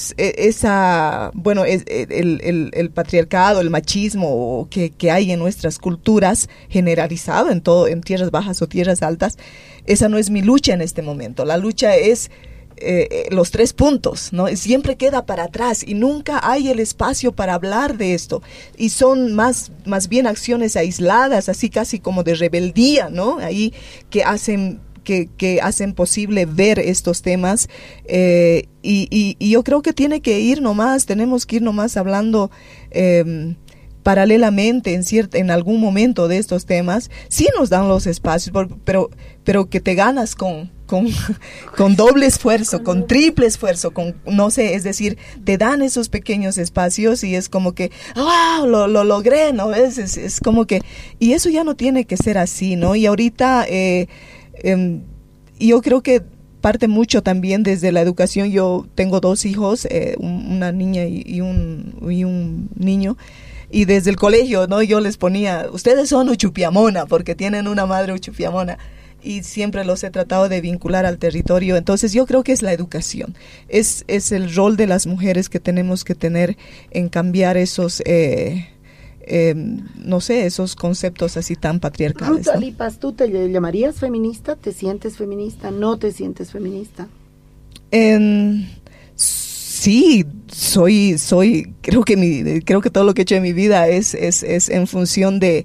patriarcado, el machismo que hay en nuestras culturas, generalizado en tierras bajas o tierras altas, esa no es mi lucha en este momento. La lucha es los 3 puntos, ¿no? Siempre queda para atrás y nunca hay el espacio para hablar de esto, y son más bien acciones aisladas, así casi como de rebeldía, ¿no? Ahí que hacen posible ver estos temas, y yo creo que tenemos que ir nomás hablando paralelamente en algún momento de estos temas, sí nos dan los espacios, pero que te ganas con doble esfuerzo, con triple esfuerzo, no sé, es decir, te dan esos pequeños espacios y es como que, ¡wow! Lo logré, ¿no? Es como que, y eso ya no tiene que ser así, ¿no? Y ahorita, yo creo que parte mucho también desde la educación. Yo tengo 2 hijos, una niña y un niño. Y desde el colegio, ¿no? Yo les ponía, ustedes son uchupiamona, porque tienen una madre uchupiamona. Y siempre los he tratado de vincular al territorio. Entonces yo creo que es la educación. Es el rol de las mujeres que tenemos que tener en cambiar esos, no sé, esos conceptos así tan patriarcales. Ruth Alipas, ¿tú te llamarías feminista? ¿Te sientes feminista? ¿No te sientes feminista? Sí, creo que todo lo que he hecho en mi vida es en función de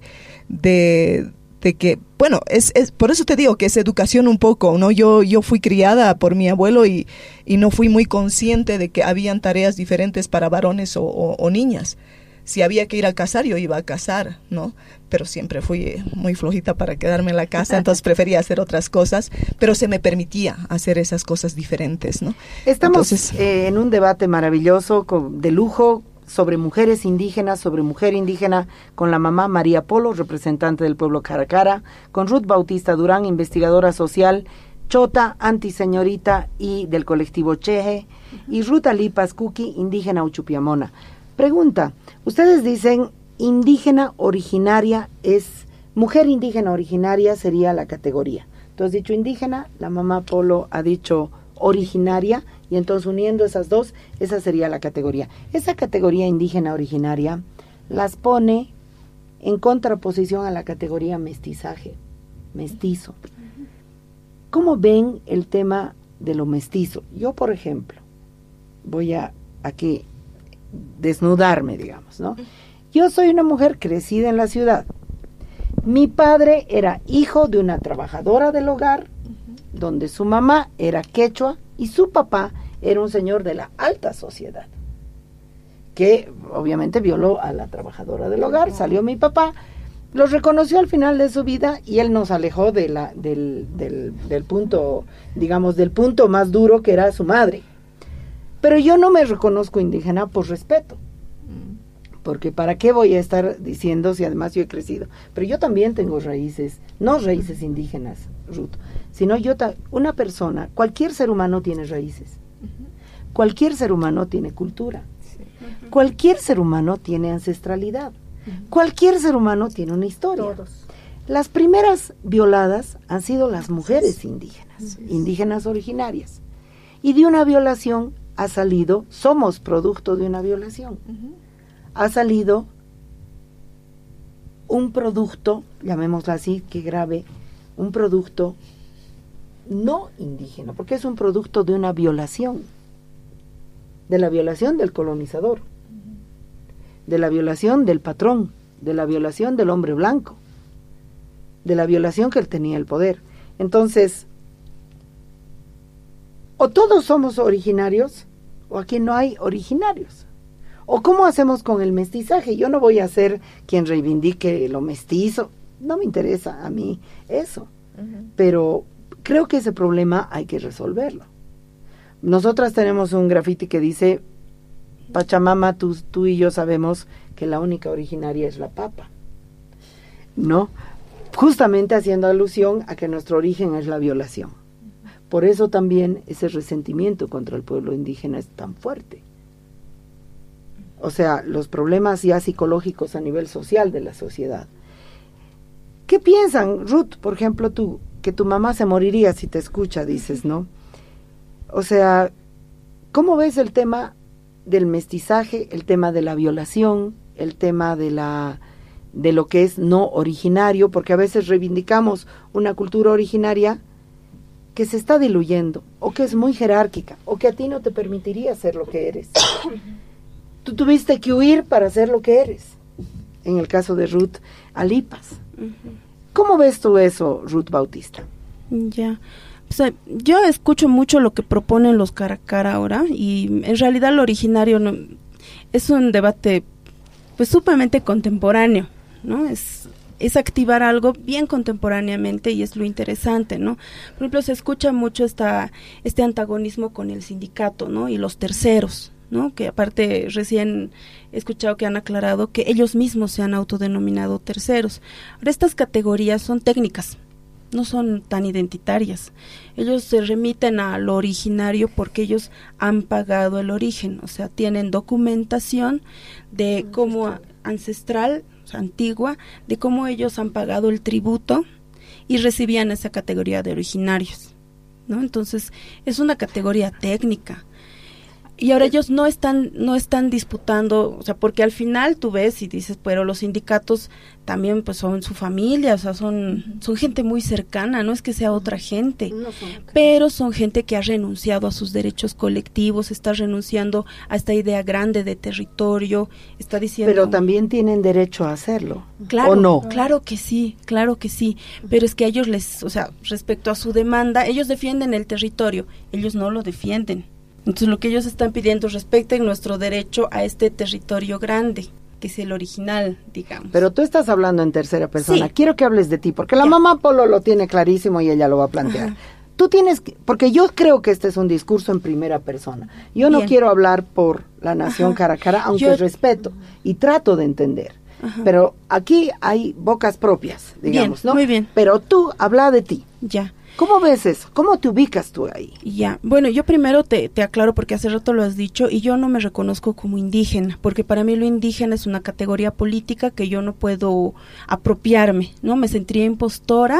que, bueno, es por eso te digo que es educación un poco, ¿no? Yo fui criada por mi abuelo y no fui muy consciente de que habían tareas diferentes para varones o niñas. Si había que ir a cazar, yo iba a cazar, ¿no? Pero siempre fui muy flojita para quedarme en la casa, entonces prefería hacer otras cosas, pero se me permitía hacer esas cosas diferentes, ¿no? Estamos en un debate maravilloso, de lujo, sobre mujeres indígenas, sobre mujer indígena, con la mamá María Polo, representante del pueblo Caracara, con Ruth Bautista Durán, investigadora social, chota, antiseñorita y del colectivo Cheje, y Ruth Alipas Kuki, indígena uchupiamona. Pregunta, ustedes dicen indígena originaria mujer indígena originaria sería la categoría. Tú has dicho indígena, la mamá Polo ha dicho originaria, y entonces uniendo esas dos, esa sería la categoría. Esa categoría indígena originaria las pone en contraposición a la categoría mestizaje, mestizo. ¿Cómo ven el tema de lo mestizo? Yo, por ejemplo, voy a aquí desnudarme, digamos, ¿no? Yo soy una mujer crecida en la ciudad. Mi padre era hijo de una trabajadora del hogar, donde su mamá era quechua y su papá era un señor de la alta sociedad, que obviamente violó a la trabajadora del hogar. Salió mi papá, los reconoció al final de su vida y él nos alejó de del punto, digamos, del punto más duro que era su madre. Pero yo no me reconozco indígena por respeto, porque ¿para qué voy a estar diciendo si además yo he crecido? Pero yo también tengo raíces, no raíces indígenas, Ruth, sino una persona, cualquier ser humano tiene raíces, cualquier ser humano tiene cultura, cualquier ser humano tiene ancestralidad, cualquier ser humano tiene una historia. Todos. Las primeras violadas han sido las mujeres indígenas, indígenas originarias, y de una violación ha salido, somos producto de una violación, ha salido un producto, llamémoslo así, que grave, un producto no indígena, porque es un producto de una violación, de la violación del colonizador, de la violación del patrón, de la violación del hombre blanco, de la violación que él tenía el poder. Entonces, o todos somos originarios, o aquí no hay originarios. ¿O cómo hacemos con el mestizaje? Yo no voy a ser quien reivindique lo mestizo, no me interesa a mí eso, pero creo que ese problema hay que resolverlo. Nosotras tenemos un grafiti que dice, Pachamama, tú y yo sabemos que la única originaria es la papa, ¿no? Justamente haciendo alusión a que nuestro origen es la violación. Por eso también ese resentimiento contra el pueblo indígena es tan fuerte. O sea, los problemas ya psicológicos a nivel social de la sociedad. ¿Qué piensan, Ruth, por ejemplo, tú, que tu mamá se moriría si te escucha, dices, ¿no? O sea, ¿cómo ves el tema del mestizaje, el tema de la violación, el tema de lo que es no originario? Porque a veces reivindicamos una cultura originaria que se está diluyendo, o que es muy jerárquica, o que a ti no te permitiría ser lo que eres. Tú tuviste que huir para ser lo que eres, en el caso de Ruth Alipas. ¿Cómo ves tú eso, Ruth Bautista? Ya, o sea, yo escucho mucho lo que proponen los Caracara ahora, y en realidad lo originario no, es un debate pues sumamente contemporáneo, ¿no? Es activar algo bien contemporáneamente y es lo interesante, ¿no? Por ejemplo, se escucha mucho este antagonismo con el sindicato, ¿no? Y los terceros, ¿no? Que aparte recién he escuchado que han aclarado que ellos mismos se han autodenominado terceros. Ahora, estas categorías son técnicas, no son tan identitarias. Ellos se remiten a lo originario porque ellos han pagado el origen, o sea, tienen documentación de cómo ancestral, o sea, antigua, de cómo ellos han pagado el tributo y recibían esa categoría de originarios, ¿no? Entonces, es una categoría técnica. Y ahora ellos no están disputando, o sea, porque al final tú ves y dices, pero los sindicatos también pues son su familia, o sea, son gente muy cercana, no es que sea otra gente, pero son gente que ha renunciado a sus derechos colectivos, está renunciando a esta idea grande de territorio, está diciendo... Pero también tienen derecho a hacerlo, claro, ¿o no? Claro que sí, pero es que a ellos o sea, respecto a su demanda, ellos defienden el territorio, ellos no lo defienden. Entonces lo que ellos están pidiendo respecto a nuestro derecho a este territorio grande, que es el original, digamos. Pero tú estás hablando en tercera persona. Sí. Quiero que hables de ti, porque la mamá Polo lo tiene clarísimo y ella lo va a plantear. Ajá. Tú tienes que, porque yo creo que este es un discurso en primera persona. Yo no quiero hablar por la nación cara a cara, aunque respeto y trato de entender. Ajá. Pero aquí hay bocas propias, digamos, bien, ¿no? Muy bien. Pero tú habla de ti. Ya. ¿Cómo ves eso? ¿Cómo te ubicas tú ahí? Ya, bueno, yo primero te aclaro porque hace rato lo has dicho y yo no me reconozco como indígena, porque para mí lo indígena es una categoría política que yo no puedo apropiarme, ¿no? Me sentiría impostora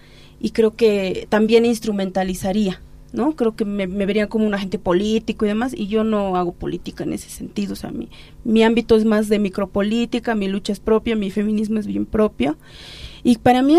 y creo que también instrumentalizaría, ¿no? Creo que me verían como un agente político y demás, y yo no hago política en ese sentido, o sea, mi ámbito es más de micropolítica, mi lucha es propia, mi feminismo es bien propio, y para mí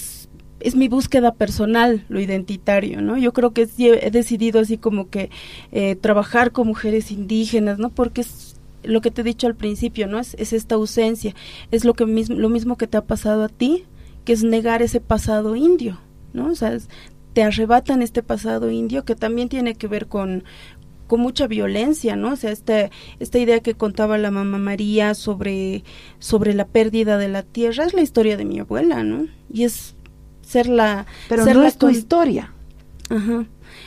es mi búsqueda personal, lo identitario, ¿no? Yo creo que he decidido así como que trabajar con mujeres indígenas, ¿no? Porque es lo que te he dicho al principio, ¿no? Es esta ausencia, es lo mismo que te ha pasado a ti, que es negar ese pasado indio, ¿no? O sea, te arrebatan este pasado indio que también tiene que ver con mucha violencia, ¿no? O sea, esta idea que contaba la mamá María sobre la pérdida de la tierra es la historia de mi abuela, ¿no? Y es pero no es tu historia. Ajá.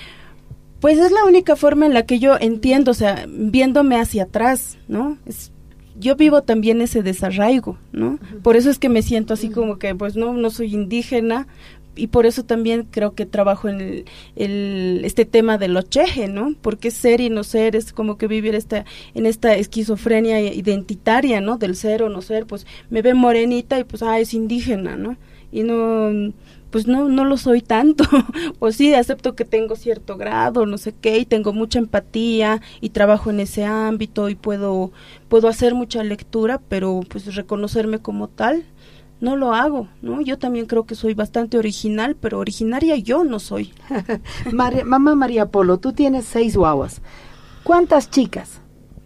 Pues es la única forma en la que yo entiendo, o sea, viéndome hacia atrás, ¿no? Yo vivo también ese desarraigo, ¿no? Por eso es que me siento así como que, pues no soy indígena, y por eso también creo que trabajo en este tema de lo cheje, ¿no? Porque ser y no ser es como que vivir en esta esquizofrenia identitaria, ¿no? Del ser o no ser, pues me ve morenita y pues, es indígena, ¿no? Y no, pues no lo soy tanto, o sí, acepto que tengo cierto grado, no sé qué, y tengo mucha empatía, y trabajo en ese ámbito, y puedo hacer mucha lectura, pero pues reconocerme como tal, no lo hago, ¿no? Yo también creo que soy bastante original, pero originaria yo no soy. Mamá María Polo, tú tienes 6 guaguas. ¿Cuántas chicas?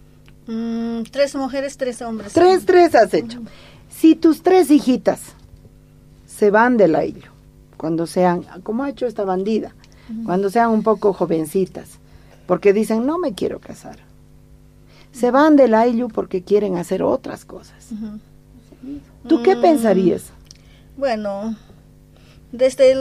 3 mujeres, 3 hombres. 3 has hecho. Si tus 3 hijitas se van de la isla, cuando sean, como ha hecho esta bandida, cuando sean un poco jovencitas, porque dicen, no me quiero casar. Se van del Ayllu porque quieren hacer otras cosas. ¿Tú qué pensarías? Bueno, desde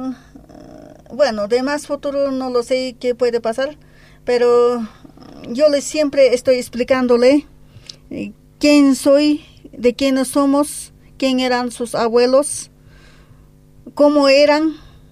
de más futuro no lo sé qué puede pasar, pero yo siempre estoy explicándole quién soy, de quiénes somos, quién eran sus abuelos, cómo eran,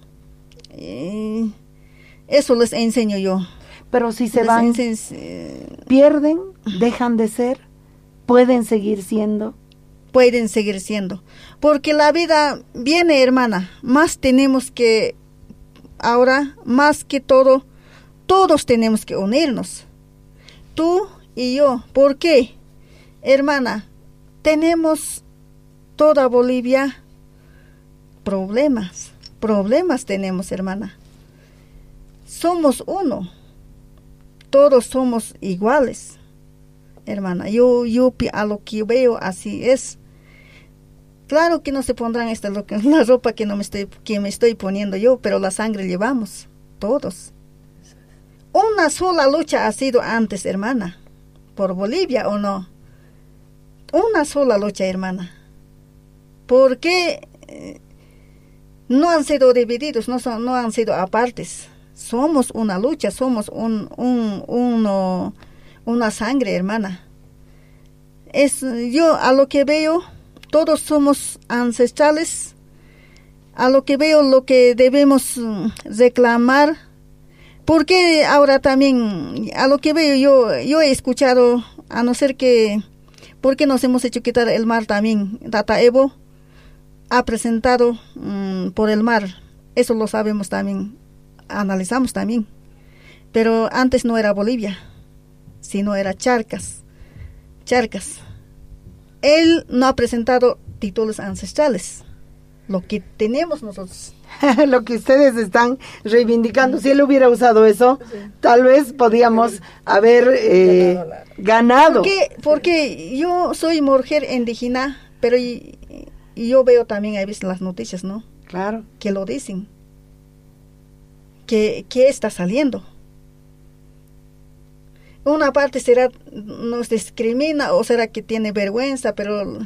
eso les enseño yo. Pero si se van, pierden, dejan de ser, pueden seguir siendo. Pueden seguir siendo, porque la vida viene, hermana, más tenemos que, ahora, más que todo, todos tenemos que unirnos, tú y yo. ¿Por qué? Hermana, tenemos toda Bolivia problemas tenemos, hermana. Somos uno, todos somos iguales, hermana. Yo a lo que veo así es. Claro que no se pondrán la ropa que me estoy poniendo yo, pero la sangre llevamos todos. Una sola lucha ha sido antes, hermana, por Bolivia, ¿o no? una sola lucha, hermana. Porque no han sido divididos, no han sido apartes. Somos una lucha, somos una sangre, hermana. Yo a lo que veo, todos somos ancestrales. A lo que veo, lo que debemos reclamar. Porque ahora también, a lo que veo, yo he escuchado, a no ser que, porque nos hemos hecho quitar el mar también. Tata Evo ha presentado por el mar, eso lo sabemos también, analizamos también. Pero antes no era Bolivia, sino era Charcas. Él no ha presentado títulos ancestrales, lo que tenemos nosotros. Lo que ustedes están reivindicando, si él hubiera usado eso, tal vez podíamos haber ganado. Porque yo soy mujer indígena, pero y yo veo también, he visto las noticias, ¿no? Claro. Que lo dicen. Que está saliendo. Una parte será, nos discrimina, o será que tiene vergüenza, pero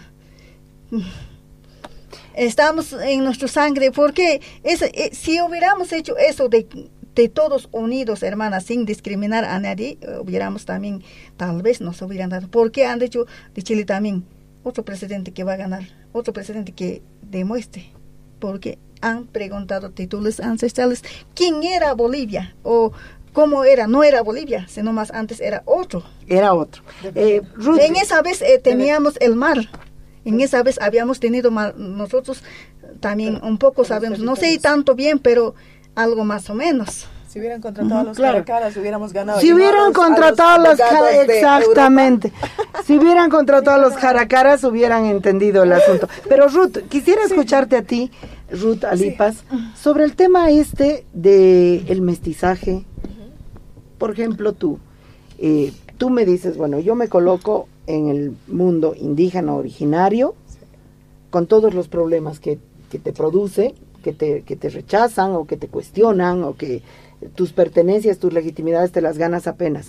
estamos en nuestra sangre, porque si hubiéramos hecho eso de todos unidos, hermanas, sin discriminar a nadie, hubiéramos también, tal vez nos hubieran dado, porque han dicho de Chile también, otro presidente que va a ganar, otro presidente que demuestre, porque han preguntado títulos ancestrales, ¿quién era Bolivia? O ¿cómo era? No era Bolivia, sino más antes era otro. Era otro. Ruth, en esa vez teníamos el mar. En esa vez habíamos tenido nosotros también un poco sabemos, no sé tanto bien, pero algo más o menos. Si hubieran contratado a los caracaras, hubiéramos ganado. Si hubieran contratado a los exactamente. Si hubieran contratado a los caracaras, hubieran entendido el asunto. Pero Ruth, quisiera escucharte a ti, Ruth Alipas, sobre el tema de el mestizaje. Por ejemplo, tú me dices, bueno, yo me coloco en el mundo indígena originario, con todos los problemas que te produce, que te rechazan o que te cuestionan o que tus pertenencias, tus legitimidades te las ganas apenas.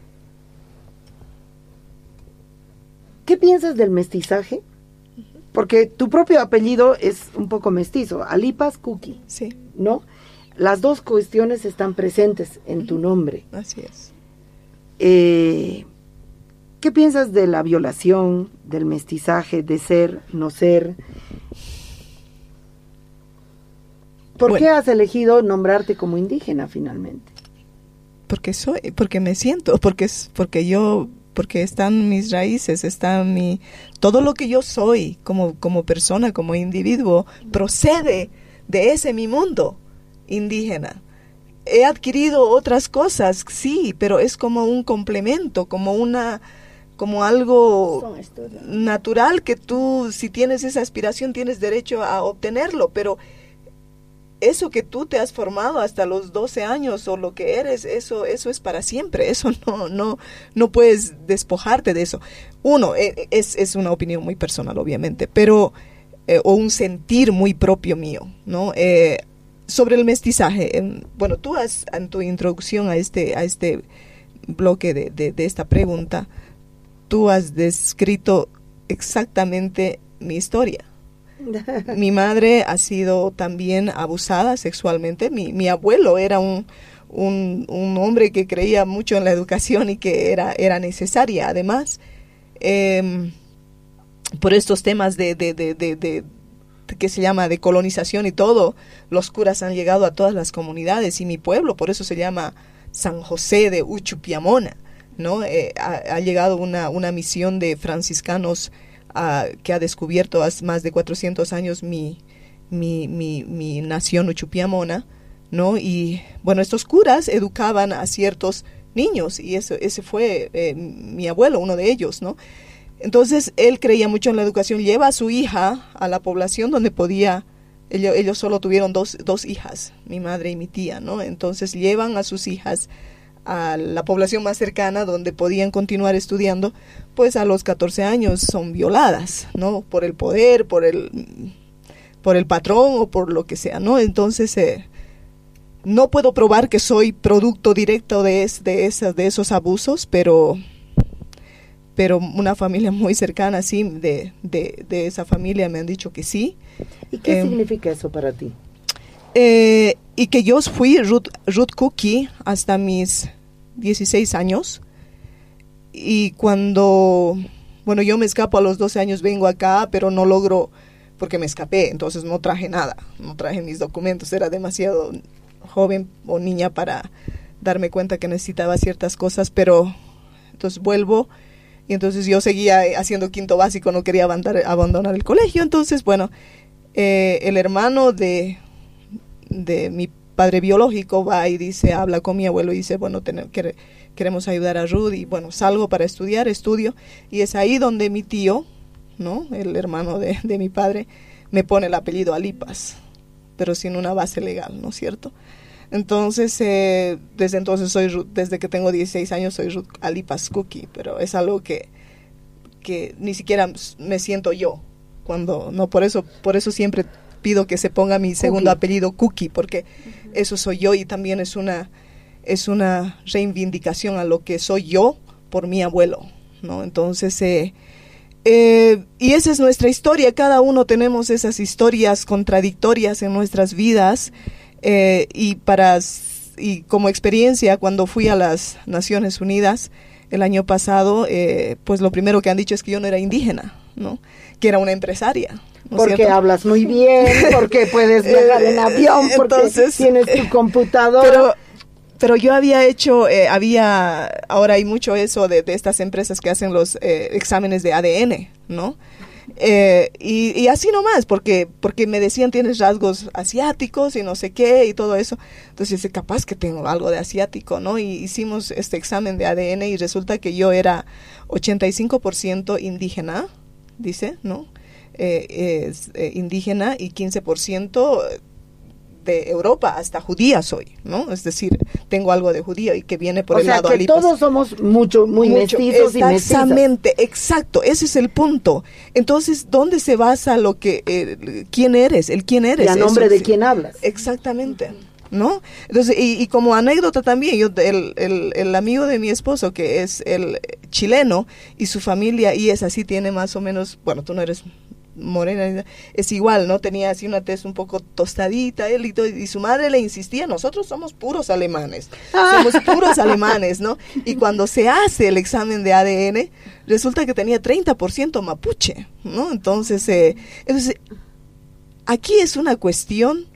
¿Qué piensas del mestizaje? Porque tu propio apellido es un poco mestizo, Alipas Kuki, sí, ¿no? Las dos cuestiones están presentes en tu nombre. Así es. ¿Qué piensas de la violación, del mestizaje, de ser, no ser? ¿Por qué has elegido nombrarte como indígena finalmente? Porque me siento, porque están mis raíces, todo lo que yo soy como persona, como individuo, procede de ese mi mundo indígena. He adquirido otras cosas, sí, pero es como un complemento, como algo natural que tú, si tienes esa aspiración, tienes derecho a obtenerlo, pero eso que tú te has formado hasta los 12 años o lo que eres, eso es para siempre, eso no puedes despojarte de eso. Es una opinión muy personal, obviamente, pero o un sentir muy propio mío, ¿no? Sobre el mestizaje, bueno, tú en tu introducción a este bloque de esta pregunta, tú has descrito exactamente mi historia. Mi madre ha sido también abusada sexualmente. Mi abuelo era un hombre que creía mucho en la educación y que era necesaria. Además, por estos temas de que se llama de colonización y todo, los curas han llegado a todas las comunidades y mi pueblo, por eso se llama San José de Uchupiamona, ¿no? Ha llegado una misión de franciscanos que ha descubierto hace más de 400 años mi nación Uchupiamona, ¿no? Y bueno, estos curas educaban a ciertos niños y ese fue mi abuelo, uno de ellos, ¿no? Entonces él creía mucho en la educación, lleva a su hija a la población donde podía, ellos solo tuvieron dos hijas, mi madre y mi tía, ¿no? Entonces llevan a sus hijas a la población más cercana donde podían continuar estudiando, pues a los 14 años son violadas, ¿no? Por el poder, por el patrón o por lo que sea, ¿no? Entonces no puedo probar que soy producto directo de esos abusos, pero pero una familia muy cercana, sí, de esa familia me han dicho que sí. ¿Y qué significa eso para ti? Y que yo fui Ruth Cookie hasta mis 16 años, y cuando, bueno, yo me escapo a los 12 años, vengo acá, pero no logro, porque me escapé, entonces no traje nada, no traje mis documentos, era demasiado joven o niña para darme cuenta que necesitaba ciertas cosas, pero entonces vuelvo, y entonces yo seguía haciendo quinto básico, no quería abandonar el colegio. Entonces, bueno, el hermano de mi padre biológico va y dice, habla con mi abuelo y dice, bueno, queremos ayudar a Ruth, y bueno, salgo para estudio, y es ahí donde mi tío, ¿no?, el hermano de mi padre, me pone el apellido Alipas, pero sin una base legal, ¿no es cierto? Entonces, desde entonces soy Ruth, desde que tengo 16 años soy Ruth Alipas Cookie, pero es algo que ni siquiera me siento yo, cuando no, por eso siempre pido que se ponga mi segundo apellido Cookie, porque eso soy yo, y también es una reivindicación a lo que soy yo por mi abuelo, ¿no? Entonces, y esa es nuestra historia, cada uno tenemos esas historias contradictorias en nuestras vidas, y como experiencia, cuando fui a las Naciones Unidas el año pasado, pues lo primero que han dicho es que yo no era indígena, ¿no?, que era una empresaria. ¿No porque cierto? Hablas muy bien, porque puedes viajar en avión, porque entonces, tienes tu computadora. Pero yo había hecho, ahora hay mucho eso de estas empresas que hacen los exámenes de ADN, ¿no? Y así nomás, porque me decían, tienes rasgos asiáticos y no sé qué y todo eso. Entonces, capaz que tengo algo de asiático, ¿no? Y hicimos este examen de ADN y resulta que yo era 85% indígena, dice, ¿no? Indígena, y 15% de Europa, hasta judía soy, ¿no? Es decir, tengo algo de judío y que viene por el lado Alipas. O sea, que todos somos muy mestizos y mestizas. Exactamente, exacto, ese es el punto. Entonces, ¿dónde se basa lo que, quién eres, quién eres? Y a nombre de quién hablas. Exactamente, ¿no? Entonces, y como anécdota también, el amigo de mi esposo, que es el chileno, y su familia, y es así, tiene más o menos, bueno, tú no eres morena, es igual, ¿no? Tenía así una tez un poco tostadita, él y su madre le insistía, nosotros somos puros alemanes, ¿no? Y cuando se hace el examen de ADN, resulta que tenía 30% mapuche, ¿no? Entonces, aquí es una cuestión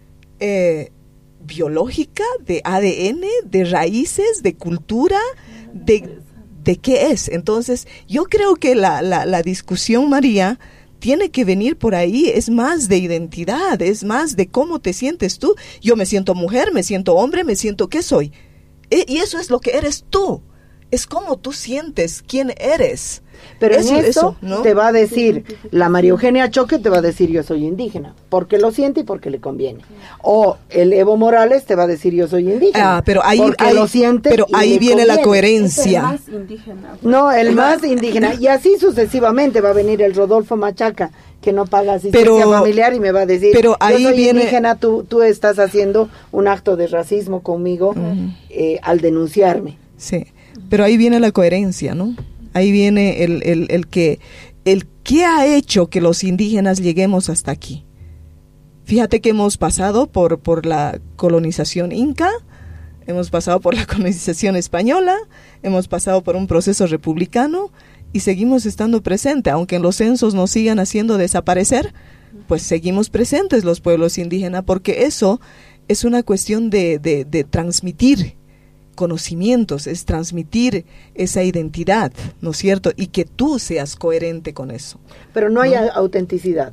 biológica, de ADN, de raíces, de cultura, de qué es. Entonces, yo creo que la discusión, María, tiene que venir por ahí, es más de identidad, es más de cómo te sientes tú. Yo me siento mujer, me siento hombre, me siento ¿qué soy? Y eso es lo que eres tú, es cómo tú sientes quién eres. Pero eso, ¿no? Te va a decir, la María Eugenia Choque te va a decir yo soy indígena, porque lo siente y porque le conviene. O el Evo Morales te va a decir yo soy indígena, pero ahí, porque lo siente. Pero ahí viene la coherencia. Es el más indígena. No, el más indígena. Y así sucesivamente va a venir el Rodolfo Machaca, que no paga asistencia familiar, y me va a decir, pero ahí yo soy indígena, tú estás haciendo un acto de racismo conmigo al denunciarme. Sí, pero ahí viene la coherencia, ¿no? Ahí viene el que ha hecho que los indígenas lleguemos hasta aquí. Fíjate que hemos pasado por la colonización inca, hemos pasado por la colonización española, hemos pasado por un proceso republicano y seguimos estando presentes, aunque los censos nos sigan haciendo desaparecer, pues seguimos presentes los pueblos indígenas, porque eso es una cuestión de transmitir conocimientos, es transmitir esa identidad, ¿no es cierto? Y que tú seas coherente con eso. Pero no hay autenticidad.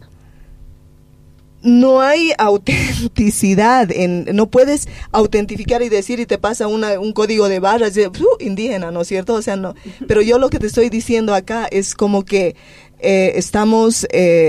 No hay autenticidad, no puedes autentificar y decir y te pasa un código de barras de indígena, ¿no es cierto? O sea, no. Pero yo lo que te estoy diciendo acá es como que estamos...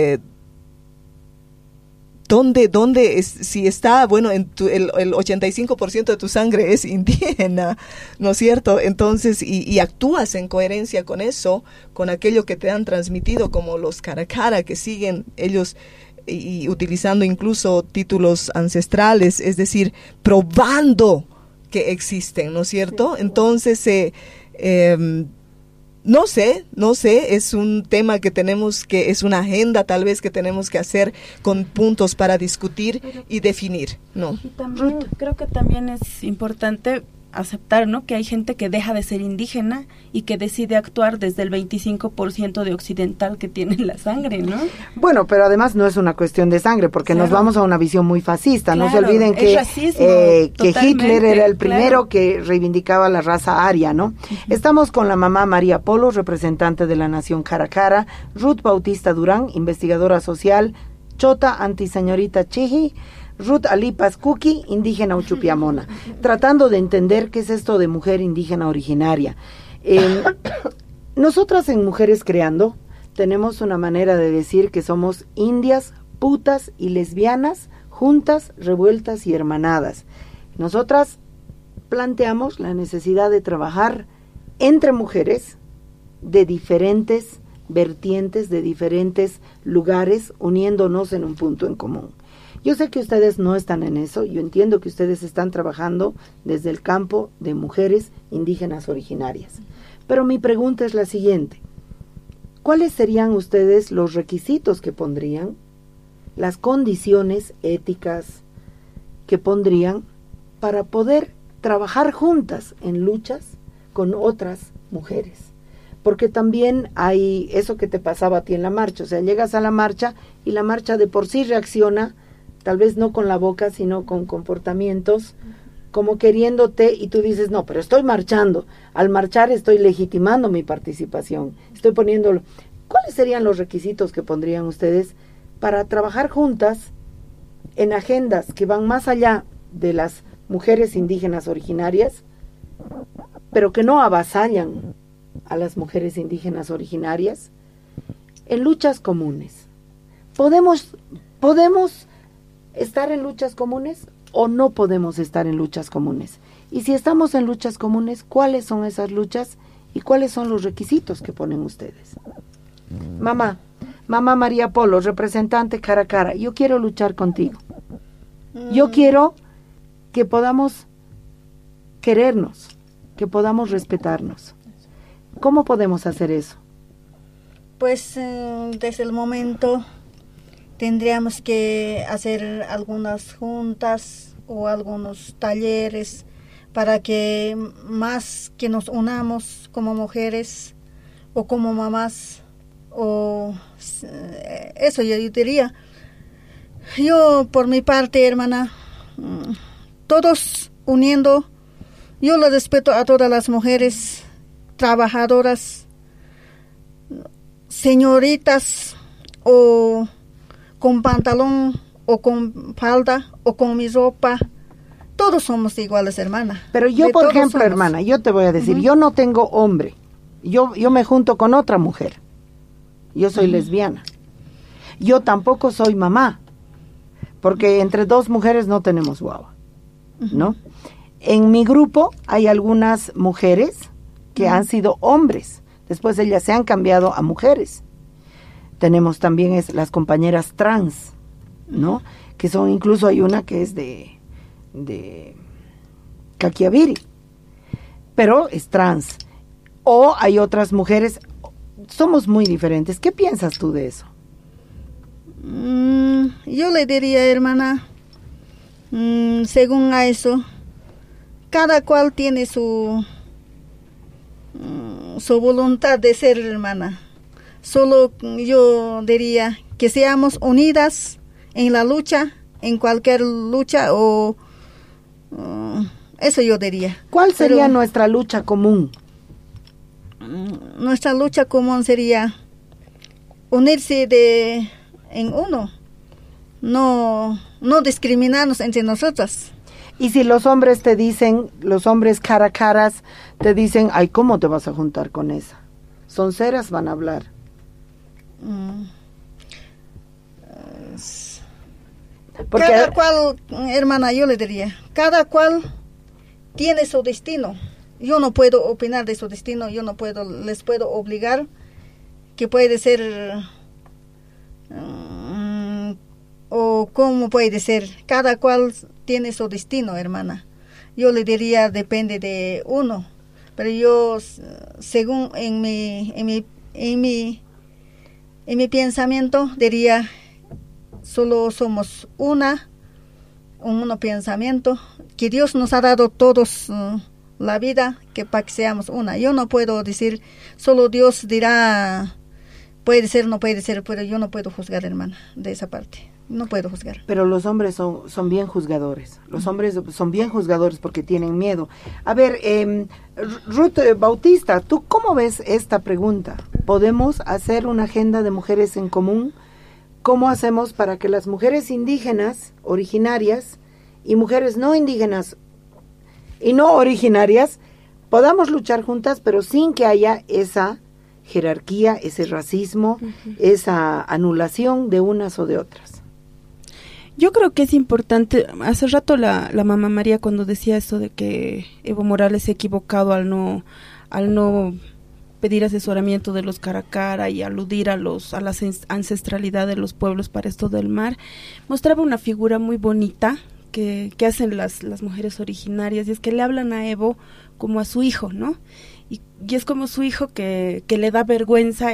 ¿Dónde si está, bueno, el 85% de tu sangre es indígena, ¿no es cierto? Entonces, y actúas en coherencia con eso, con aquello que te han transmitido, como los Caracara, que siguen ellos y utilizando incluso títulos ancestrales, es decir, probando que existen, ¿no es cierto? Entonces, No sé, es un tema que es una agenda tal vez que tenemos que hacer con puntos para discutir y definir, ¿no? Y también, creo que también es importante aceptar, ¿no?, que hay gente que deja de ser indígena y que decide actuar desde el 25% de occidental que tiene en la sangre, ¿no? Bueno, pero además no es una cuestión de sangre, porque nos vamos a una visión muy fascista. Claro, no se olviden que Hitler era el primero que reivindicaba la raza aria, ¿no? Estamos con la mamá María Polo, representante de la Nación Cara Cara, Ruth Bautista Durán, investigadora social, Chota Antiseñorita Chiji, Ruth Alipas Kuki, indígena Uchupiamona, tratando de entender qué es esto de mujer indígena originaria. Nosotras en Mujeres Creando tenemos una manera de decir que somos indias, putas y lesbianas, juntas, revueltas y hermanadas. Nosotras planteamos la necesidad de trabajar entre mujeres de diferentes vertientes, de diferentes lugares, uniéndonos en un punto en común. Yo sé que ustedes no están en eso, yo entiendo que ustedes están trabajando desde el campo de mujeres indígenas originarias. Pero mi pregunta es la siguiente: ¿cuáles serían ustedes los requisitos que pondrían, las condiciones éticas que pondrían para poder trabajar juntas en luchas con otras mujeres? Porque también hay eso que te pasaba a ti en la marcha, o sea, llegas a la marcha y la marcha de por sí reacciona, tal vez no con la boca, sino con comportamientos, como queriéndote, y tú dices, no, pero estoy marchando. Al marchar estoy legitimando mi participación. Estoy poniéndolo. ¿Cuáles serían los requisitos que pondrían ustedes para trabajar juntas en agendas que van más allá de las mujeres indígenas originarias, pero que no avasallan a las mujeres indígenas originarias, en luchas comunes? ¿Podemos estar en luchas comunes o no podemos estar en luchas comunes? Y si estamos en luchas comunes, ¿cuáles son esas luchas y cuáles son los requisitos que ponen ustedes? Mamá María Polo, representante Cara a Cara, yo quiero luchar contigo. Yo quiero que podamos querernos, que podamos respetarnos. ¿Cómo podemos hacer eso? Pues desde el momento tendríamos que hacer algunas juntas o algunos talleres para que más que nos unamos como mujeres o como mamás, o eso yo diría. Yo por mi parte, hermana, todos uniendo, yo lo respeto a todas las mujeres trabajadoras, señoritas o con pantalón o con falda o con mi ropa, todos somos iguales, hermana. Pero yo, por ejemplo, hermana, yo te voy a decir, yo no tengo hombre, yo me junto con otra mujer, yo soy lesbiana, yo tampoco soy mamá, porque entre dos mujeres no tenemos guagua, ¿no? En mi grupo hay algunas mujeres que han sido hombres, después ellas se han cambiado a mujeres. Tenemos también las compañeras trans, ¿no? Que son, incluso hay una que es de Caquiaviri, pero es trans. O hay otras mujeres, somos muy diferentes. ¿Qué piensas tú de eso? Yo le diría, hermana, según a eso, cada cual tiene su voluntad de ser, hermana. Solo yo diría que seamos unidas en la lucha, en cualquier lucha, o eso yo diría. ¿Cuál sería nuestra lucha común? Nuestra lucha común sería unirse en uno, no discriminarnos entre nosotras. Y si los hombres te dicen, los hombres cara a caras, te dicen, ay, ¿cómo te vas a juntar con esa? Sonceras van a hablar. Porque cada cual, hermana, yo le diría, cada cual tiene su destino. Yo no puedo opinar de su destino, yo no les puedo obligar, que puede ser o cómo puede ser. Cada cual tiene su destino, hermana. Yo le diría, depende de uno, pero yo, según en mi pensamiento, diría, solo somos un pensamiento, que Dios nos ha dado todos la vida, que para que seamos una. Yo no puedo decir, solo Dios dirá, puede ser, no puede ser, pero yo no puedo juzgar, hermana, de esa parte. No puedo juzgar. Pero los hombres son bien juzgadores. Los hombres son bien juzgadores porque tienen miedo. A ver, Ruth Bautista, ¿tú cómo ves esta pregunta? ¿Podemos hacer una agenda de mujeres en común? ¿Cómo hacemos para que las mujeres indígenas originarias y mujeres no indígenas y no originarias podamos luchar juntas, pero sin que haya esa jerarquía, ese racismo, esa anulación de unas o de otras? Yo creo que es importante, hace rato la mamá María cuando decía esto de que Evo Morales se ha equivocado al no pedir asesoramiento de los cara a cara y aludir a la ancestralidad de los pueblos para esto del mar, mostraba una figura muy bonita que hacen las mujeres originarias, y es que le hablan a Evo como a su hijo, ¿no? Y es como su hijo que le da vergüenza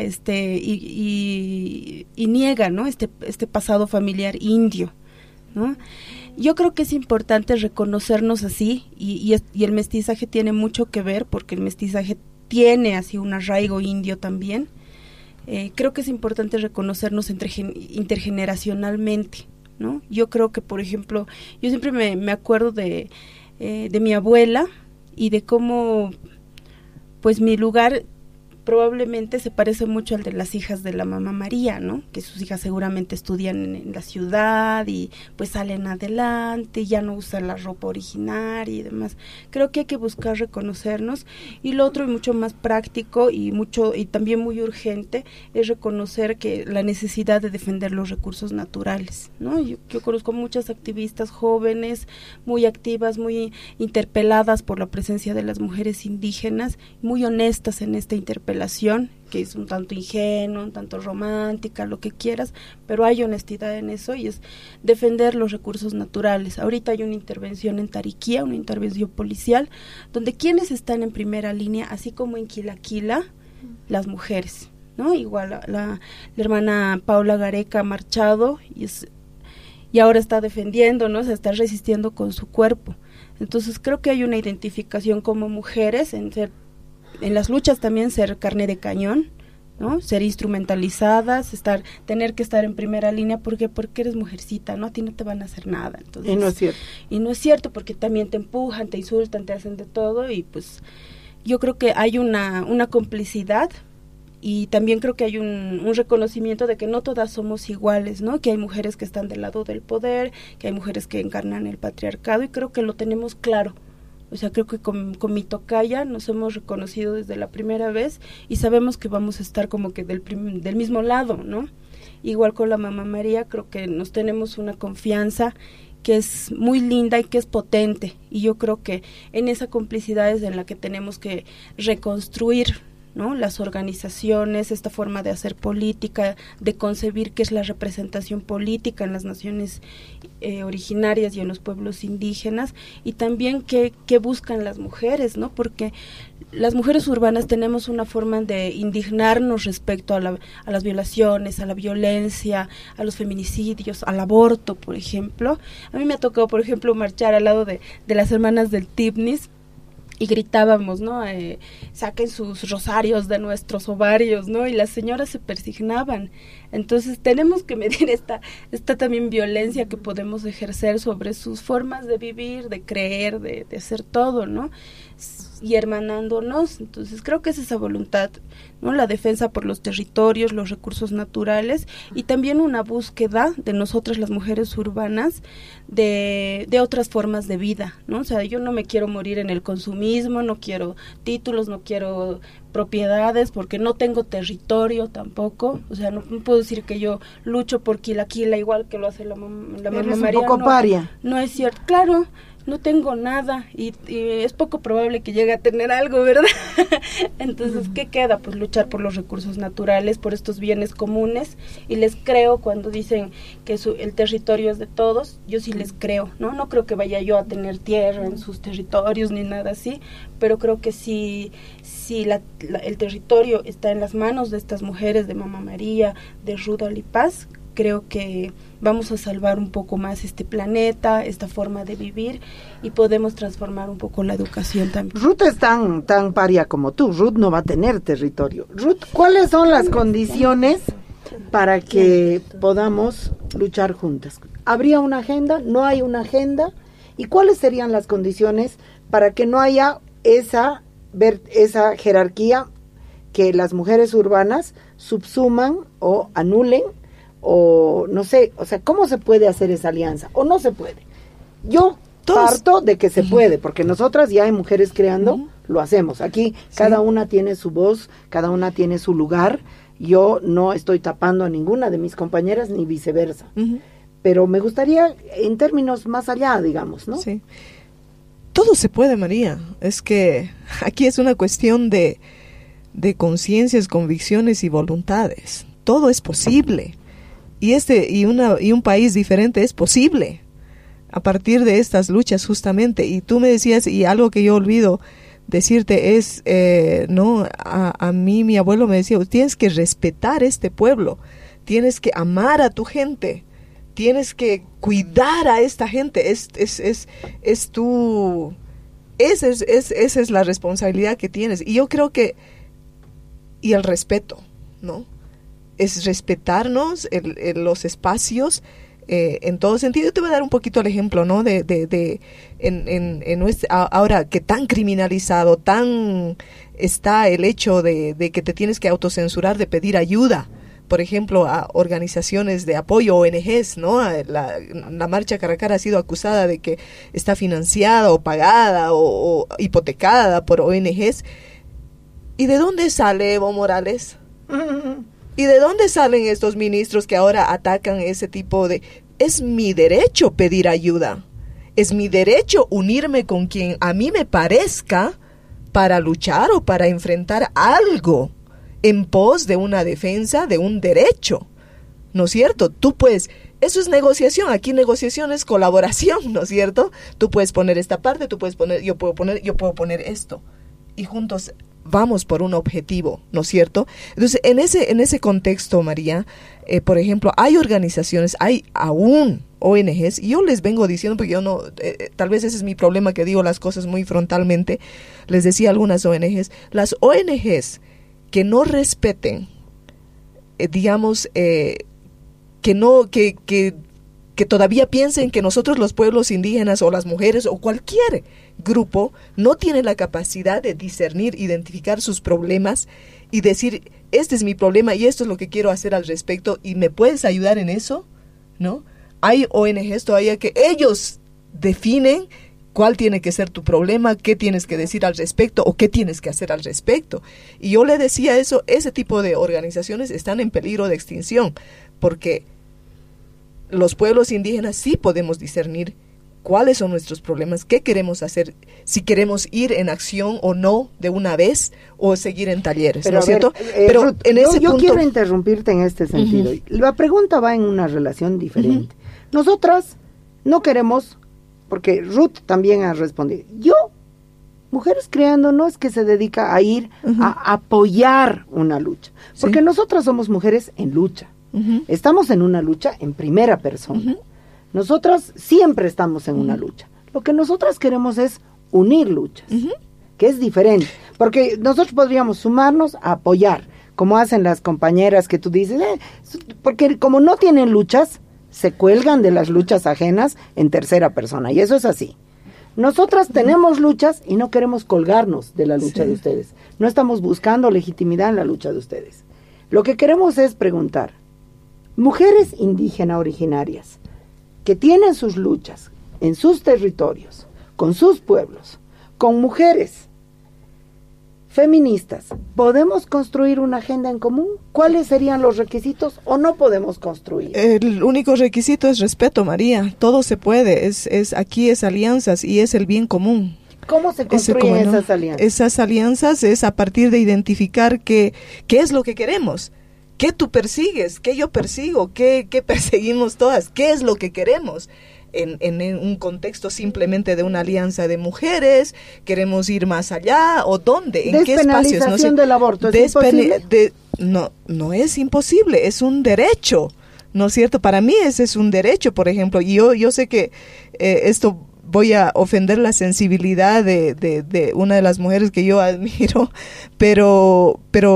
y niega, ¿no? Este pasado familiar indio, ¿no? Yo creo que es importante reconocernos así, y el mestizaje tiene mucho que ver, porque el mestizaje tiene así un arraigo indio también. Creo que es importante reconocernos intergeneracionalmente, ¿no? Yo creo que, por ejemplo, yo siempre me acuerdo de mi abuela y de cómo, pues, mi lugar probablemente se parece mucho al de las hijas de la mamá María, ¿no? Que sus hijas seguramente estudian en la ciudad y pues salen adelante, ya no usan la ropa originaria y demás. Creo que hay que buscar reconocernos, y lo otro y mucho más práctico y también muy urgente es reconocer que la necesidad de defender los recursos naturales, ¿no? Yo conozco muchas activistas jóvenes, muy activas, muy interpeladas por la presencia de las mujeres indígenas, muy honestas en esta interpelación, que es un tanto ingenua, un tanto romántica, lo que quieras, pero hay honestidad en eso, y es defender los recursos naturales. Ahorita hay una intervención en Tariquía, una intervención policial, donde quienes están en primera línea, así como en Quilaquila, las mujeres, ¿no? Igual la hermana Paula Gareca ha marchado y ahora está defendiendo, ¿no? Se está resistiendo con su cuerpo. Entonces creo que hay una identificación como mujeres en las luchas, también ser carne de cañón, ¿no? Ser instrumentalizadas, tener que estar en primera línea porque eres mujercita, ¿no? A ti no te van a hacer nada. Entonces, y no es cierto. Y no es cierto, porque también te empujan, te insultan, te hacen de todo, y pues yo creo que hay una complicidad, y también creo que hay un reconocimiento de que no todas somos iguales, ¿no? Que hay mujeres que están del lado del poder, que hay mujeres que encarnan el patriarcado, y creo que lo tenemos claro. O sea, creo que con mi tocaya nos hemos reconocido desde la primera vez y sabemos que vamos a estar como que del mismo lado, ¿no? Igual con la mamá María, creo que nos tenemos una confianza que es muy linda y que es potente, y yo creo que en esa complicidad es en la que tenemos que reconstruir, ¿no? Las organizaciones, esta forma de hacer política, de concebir qué es la representación política en las naciones originarias y en los pueblos indígenas, y también qué buscan las mujeres, ¿no? Porque las mujeres urbanas tenemos una forma de indignarnos respecto a las violaciones, a la violencia, a los feminicidios, al aborto, por ejemplo. A mí me ha tocado, por ejemplo, marchar al lado de las hermanas del Tibnis, y gritábamos, ¿no? Saquen sus rosarios de nuestros ovarios, ¿no? Y las señoras se persignaban. Entonces tenemos que medir esta también violencia que podemos ejercer sobre sus formas de vivir, de creer, de hacer todo, ¿no? Y hermanándonos. Entonces creo que es esa voluntad, ¿no? La defensa por los territorios, los recursos naturales, y también una búsqueda de nosotras las mujeres urbanas de otras formas de vida, ¿no? O sea, yo no me quiero morir en el consumismo, no quiero títulos, no quiero propiedades, porque no tengo territorio tampoco. O sea, no puedo decir que yo lucho por Quilaquila igual que lo hace la mamá María. Un poco paria. No es cierto, claro. no tengo nada y es poco probable que llegue a tener algo, ¿verdad? Entonces, ¿qué queda? Pues luchar por los recursos naturales, por estos bienes comunes, y les creo cuando dicen que el territorio es de todos. Yo sí les creo, ¿no? No creo que vaya yo a tener tierra en sus territorios ni nada así, pero creo que si el territorio está en las manos de estas mujeres, de Mamá María, de Ruth Alipaz, creo que vamos a salvar un poco más este planeta, esta forma de vivir, y podemos transformar un poco la educación también. Ruth es tan paria como tú. Ruth no va a tener territorio. Ruth, ¿cuáles son las condiciones para que podamos luchar juntas? ¿Habría una agenda? ¿No hay una agenda? ¿Y cuáles serían las condiciones para que no haya esa jerarquía que las mujeres urbanas subsuman o anulen? O no sé, o sea, ¿cómo se puede hacer esa alianza? ¿O no se puede? Yo parto de que se puede, porque nosotras ya hay mujeres creando, lo hacemos. Aquí cada una tiene su voz, cada una tiene su lugar. Yo no estoy tapando a ninguna de mis compañeras, ni viceversa. Pero me gustaría, en términos más allá, digamos, ¿no? Sí. Todo se puede, María. Es que aquí es una cuestión de conciencias, convicciones y voluntades. Todo es posible. Y un país diferente es posible a partir de estas luchas, justamente. Y tú me decías, y algo que yo olvido decirte es, no, a mí mi abuelo me decía, tienes que respetar este pueblo, tienes que amar a tu gente, tienes que cuidar a esta gente, esa es la responsabilidad que tienes. Y yo creo que, y el respeto, ¿no? Es respetarnos los espacios en todo sentido. Yo te voy a dar un poquito el ejemplo, ¿no? Ahora que tan criminalizado, tan está el hecho de que te tienes que autocensurar, de pedir ayuda, por ejemplo, a organizaciones de apoyo, ONGs, ¿no? La Marcha Caracara ha sido acusada de que está financiada o pagada o hipotecada por ONGs. ¿Y de dónde sale Evo Morales? ¿Y de dónde salen estos ministros que ahora atacan ese tipo de...? Es mi derecho pedir ayuda. Es mi derecho unirme con quien a mí me parezca para luchar o para enfrentar algo en pos de una defensa de un derecho. ¿No es cierto? Tú puedes... Eso es negociación. Aquí negociación es colaboración, ¿no es cierto? Tú puedes poner esta parte, tú puedes poner... Yo puedo poner esto. Y juntos... vamos por un objetivo, ¿no es cierto? Entonces, en ese contexto, María, por ejemplo, hay organizaciones, hay aún ONGs, y yo les vengo diciendo, porque yo no, tal vez ese es mi problema, que digo las cosas muy frontalmente, les decía a algunas ONGs, las ONGs que no respeten, digamos, que todavía piensen que nosotros los pueblos indígenas o las mujeres o cualquier grupo no tiene la capacidad de discernir, identificar sus problemas y decir, este es mi problema y esto es lo que quiero hacer al respecto y me puedes ayudar en eso, ¿no? Hay ONGs todavía que ellos definen cuál tiene que ser tu problema, qué tienes que decir al respecto o qué tienes que hacer al respecto. Y yo le decía eso, ese tipo de organizaciones están en peligro de extinción porque los pueblos indígenas sí podemos discernir cuáles son nuestros problemas, qué queremos hacer, si queremos ir en acción o no de una vez o seguir en talleres, ¿no es cierto? Pero Ruth, en ese punto... Yo quiero interrumpirte en este sentido. La pregunta va en una relación diferente. Nosotras no queremos, porque Ruth también ha respondido, Mujeres Creando no es que se dedica a ir a apoyar una lucha, porque nosotras somos mujeres en lucha. Estamos en una lucha en primera persona. Nosotras siempre estamos en una lucha. Lo que nosotras queremos es unir luchas, que es diferente. Porque nosotros podríamos sumarnos a apoyar, como hacen las compañeras que tú dices, porque como no tienen luchas, se cuelgan de las luchas ajenas en tercera persona. Y eso es así. Nosotras tenemos luchas y no queremos colgarnos de la lucha de ustedes. No estamos buscando legitimidad en la lucha de ustedes. Lo que queremos es preguntar, mujeres indígenas originarias que tienen sus luchas en sus territorios, con sus pueblos, con mujeres Feministas, ¿podemos construir una agenda en común? ¿Cuáles serían los requisitos o no podemos construir? El único requisito es respeto, María. Todo se puede. Aquí es alianzas y es el bien común. ¿Cómo se construyen esas alianzas? Esas alianzas es a partir de identificar qué es lo que queremos. ¿Qué tú persigues? ¿Qué yo persigo? ¿Qué perseguimos todas? ¿Qué es lo que queremos? En un contexto simplemente de una alianza de mujeres, queremos ir más allá, o dónde, en qué espacios. Despenalización del aborto, ¿es imposible? No es imposible, es un derecho, ¿no es cierto? Para mí ese es un derecho, por ejemplo, y yo sé que esto voy a ofender la sensibilidad de una de las mujeres que yo admiro, pero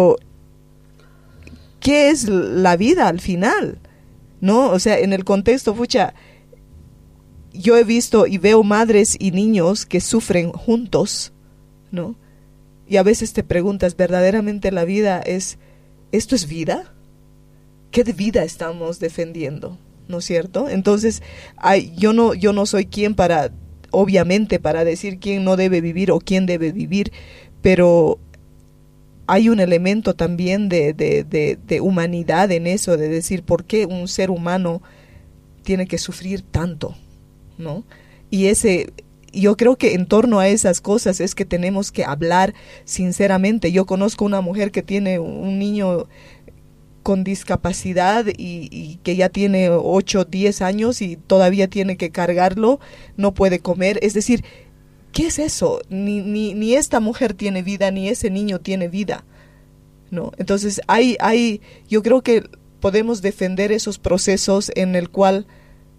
¿qué es la vida al final? ¿No? O sea, en el contexto, pucha, yo he visto y veo madres y niños que sufren juntos, ¿no? Y a veces te preguntas, ¿verdaderamente la vida esto es vida? ¿Qué de vida estamos defendiendo? ¿No es cierto? Entonces, yo no soy quien obviamente, para decir quién no debe vivir o quién debe vivir, pero hay un elemento también de humanidad en eso, de decir, ¿por qué un ser humano tiene que sufrir tanto? ¿No? Y yo creo que en torno a esas cosas es que tenemos que hablar sinceramente. Yo conozco una mujer que tiene un niño con discapacidad y que ya tiene 8, 10 años y todavía tiene que cargarlo, no puede comer. Es decir, ¿qué es eso? Ni esta mujer tiene vida, ni ese niño tiene vida, ¿no? Entonces yo creo que podemos defender esos procesos en el cual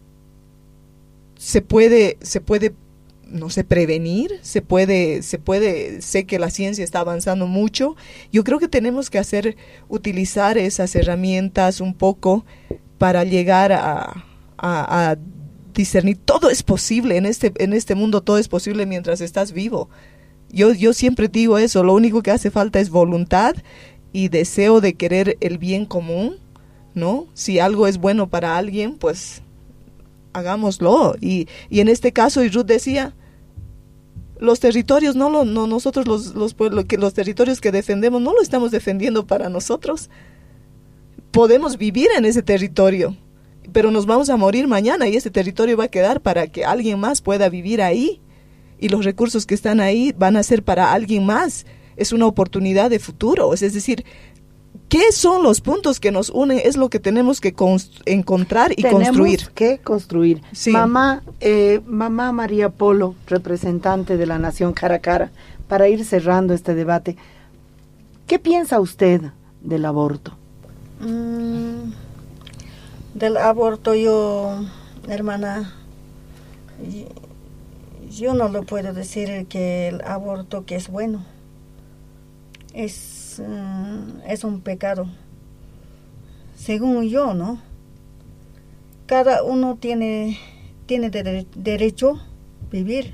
se puede, no sé, prevenir, se puede, sé que la ciencia está avanzando mucho. Yo creo que tenemos que utilizar esas herramientas un poco para llegar a discernir. Todo es posible en este mundo, todo es posible mientras estás vivo. Yo siempre digo eso, lo único que hace falta es voluntad y deseo de querer el bien común, ¿no? Si algo es bueno para alguien, pues hagámoslo. Y en este caso, y Ruth decía, los territorios, nosotros los territorios que defendemos no lo estamos defendiendo para nosotros. Podemos vivir en ese territorio, pero nos vamos a morir mañana y ese territorio va a quedar para que alguien más pueda vivir ahí. Y los recursos que están ahí van a ser para alguien más. Es una oportunidad de futuro. Es decir, ¿qué son los puntos que nos unen? Es lo que tenemos que encontrar y construir. Tenemos que construir. Sí. Mamá María Polo, representante de la Nación Cara a Cara, para ir cerrando este debate, ¿qué piensa usted del aborto? Del aborto hermana, yo no le puedo decir que el aborto que es bueno. Es un pecado, según yo, ¿no? Cada uno tiene derecho a vivir.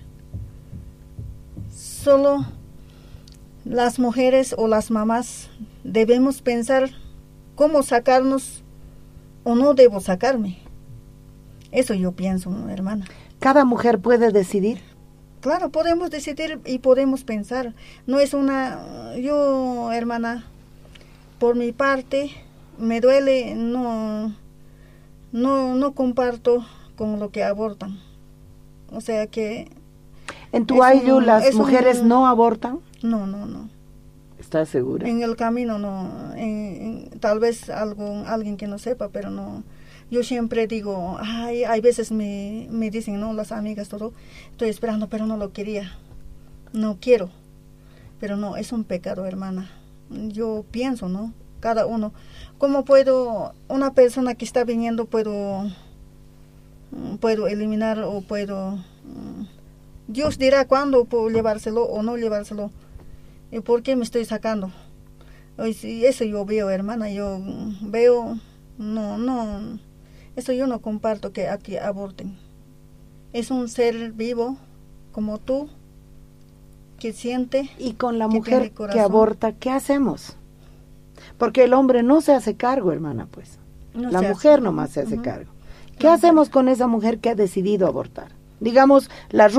Solo las mujeres o las mamás debemos pensar cómo sacarnos o no debo sacarme. Eso yo pienso, hermana. ¿Cada mujer puede decidir? Claro, podemos decidir y podemos pensar. No es yo, hermana, por mi parte, me duele, no comparto con lo que abortan. O sea que... ¿En tu Ayllu las mujeres no abortan? No. ¿Estás segura? En el camino no. Tal vez alguien que no sepa, pero no. Yo siempre digo, hay veces me dicen, no, las amigas, todo, estoy esperando, pero no lo quería, no quiero, pero no, es un pecado, hermana. Yo pienso, ¿no? Cada uno, ¿cómo puedo, una persona que está viniendo, puedo eliminar o puedo, Dios dirá cuándo puedo llevárselo o no llevárselo, y por qué me estoy sacando? Eso yo veo, hermana, yo veo, no. Eso yo no comparto que aquí aborten. Es un ser vivo como tú que siente. Y con la mujer que aborta, ¿qué hacemos? Porque el hombre no se hace cargo, hermana, pues. La mujer nomás se hace cargo. ¿Qué hacemos con esa mujer que ha decidido abortar? Digamos, la Ruth,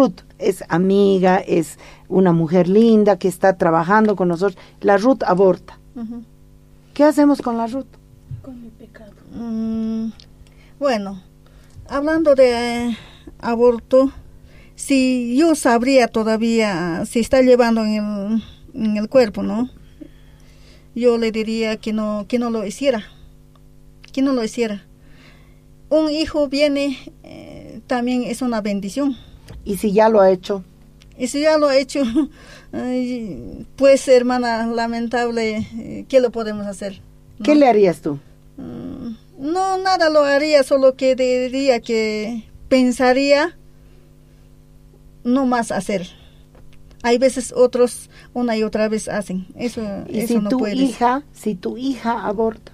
es amiga, es una mujer linda que está trabajando con nosotros. La Ruth aborta. ¿Qué hacemos con la Ruth? Con mi pecado. Bueno, hablando de aborto, si yo sabría todavía si está llevando en el cuerpo, ¿no? Yo le diría que no lo hiciera. Que no lo hiciera. Un hijo viene, también es una bendición. ¿Y si ya lo ha hecho? Y si ya lo ha hecho, pues hermana, lamentable, ¿qué lo podemos hacer? ¿No? ¿Qué le harías tú? No, nada lo haría, solo que diría que pensaría no más hacer. Hay veces otros una y otra vez hacen. Eso, ¿y eso si no tu puedes. si tu hija aborta?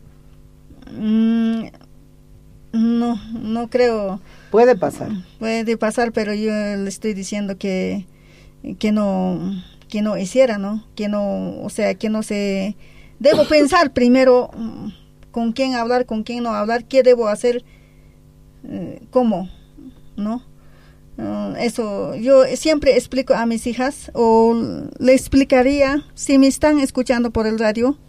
No creo. Puede pasar. Puede pasar, pero yo le estoy diciendo que no hiciera, ¿no? Que no, o sea, que no se... Debo pensar primero con quién hablar, con quién no hablar, qué debo hacer, cómo, ¿no? Eso, yo siempre explico a mis hijas, o le explicaría, si me están escuchando por el radio,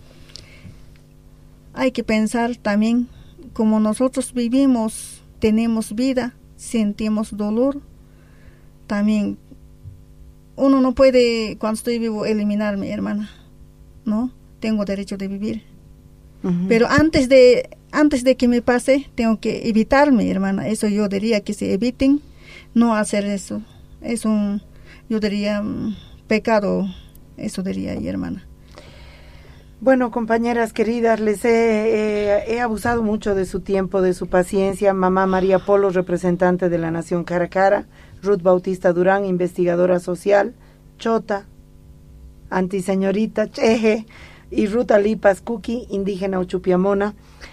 hay que pensar también, como nosotros vivimos, tenemos vida, sentimos dolor, también uno no puede, cuando estoy vivo, eliminarme, hermana, ¿no? Tengo derecho de vivir. Pero antes de que me pase, tengo que evitarme, hermana. Eso yo diría que se eviten, no hacer eso. Es yo diría, pecado, eso diría, hermana. Bueno, compañeras queridas, les he abusado mucho de su tiempo, de su paciencia. Mamá María Polo, representante de la Nación Cara a Cara. Ruth Bautista Durán, investigadora social. Chota, antiseñorita, Cheje. Y Ruth Alipas Cuqui, indígena Uchupiamona.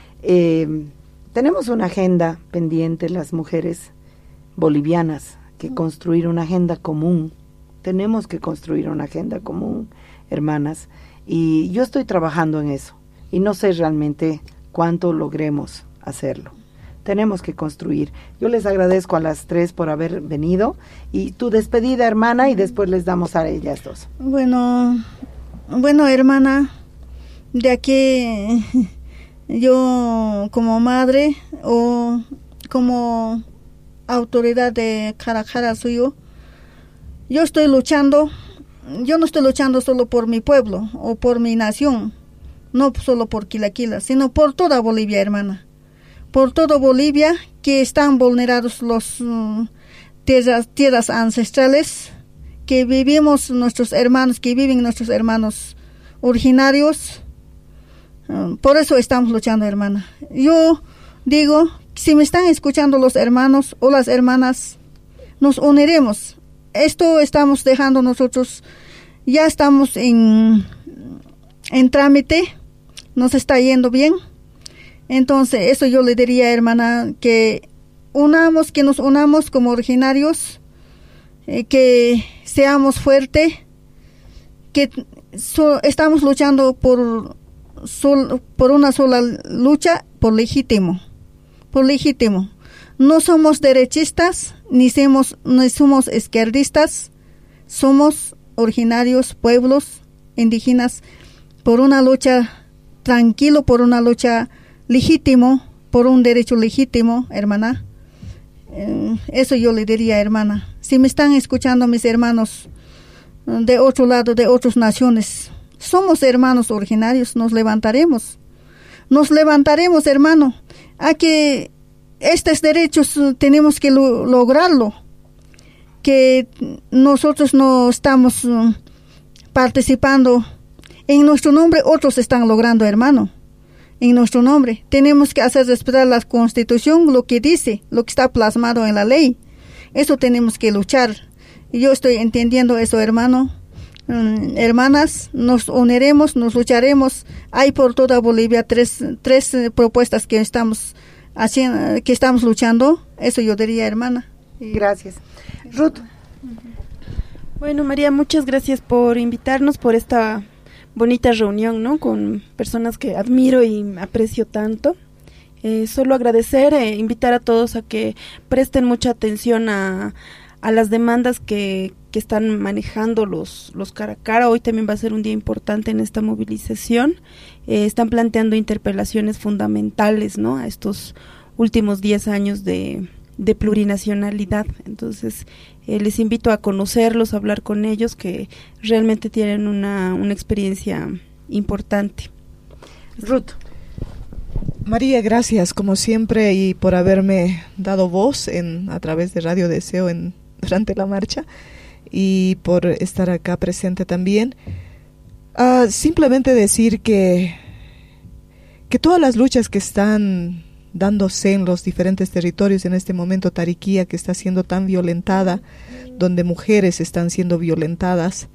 Tenemos una agenda pendiente, las mujeres bolivianas, que construir una agenda común. Tenemos que construir una agenda común, hermanas. Y yo estoy trabajando en eso. Y no sé realmente cuánto logremos hacerlo. Tenemos que construir. Yo les agradezco a las tres por haber venido. Y tu despedida, hermana, y después les damos a ellas dos. Bueno, hermana, de aquí yo como madre o como autoridad de Cara a Cara suyo, yo estoy luchando. Yo no estoy luchando solo por mi pueblo o por mi nación, no solo por Quilaquila, sino por toda Bolivia, hermana. Por toda Bolivia, que están vulnerados los tierras ancestrales, que vivimos nuestros hermanos, que viven nuestros hermanos originarios. Por eso estamos luchando, hermana. Yo digo, si me están escuchando los hermanos o las hermanas, nos uniremos. Esto estamos dejando nosotros, ya estamos en trámite, nos está yendo bien. Entonces, eso yo le diría, hermana, que nos unamos como originarios, que seamos fuertes, que estamos luchando por una sola lucha, por legítimo. No somos derechistas, ni somos izquierdistas, somos originarios, pueblos indígenas, por una lucha tranquilo, por una lucha legítimo, por un derecho legítimo, hermana. Eso yo le diría, hermana. Si me están escuchando mis hermanos de otro lado, de otras naciones, somos hermanos originarios, nos levantaremos, hermano, a que estos derechos tenemos que lograrlo, que nosotros no estamos participando en nuestro nombre, otros están logrando, hermano, en nuestro nombre. Tenemos que hacer respetar la Constitución, lo que dice, lo que está plasmado en la ley. Eso tenemos que luchar. Y yo estoy entendiendo eso, hermano. Hermanas, nos uniremos, nos lucharemos. Hay por toda Bolivia tres propuestas que estamos haciendo, que estamos luchando. Eso yo diría, hermana. Gracias. Ruth. Bueno, María, muchas gracias por invitarnos, por esta bonita reunión, ¿no? Con personas que admiro y aprecio tanto. Solo agradecer, invitar a todos a que presten mucha atención a las demandas que están manejando los cara a cara. Hoy también va a ser un día importante en esta movilización. Están planteando interpelaciones fundamentales, ¿no?, a estos últimos 10 años de plurinacionalidad. Entonces, les invito a conocerlos, a hablar con ellos, que realmente tienen una experiencia importante. Ruth. María, gracias como siempre y por haberme dado voz a través de Radio Deseo durante la marcha y por estar acá presente también. Simplemente decir que todas las luchas que están dándose en los diferentes territorios en este momento, Tariquía, que está siendo tan violentada, donde mujeres están siendo violentadas,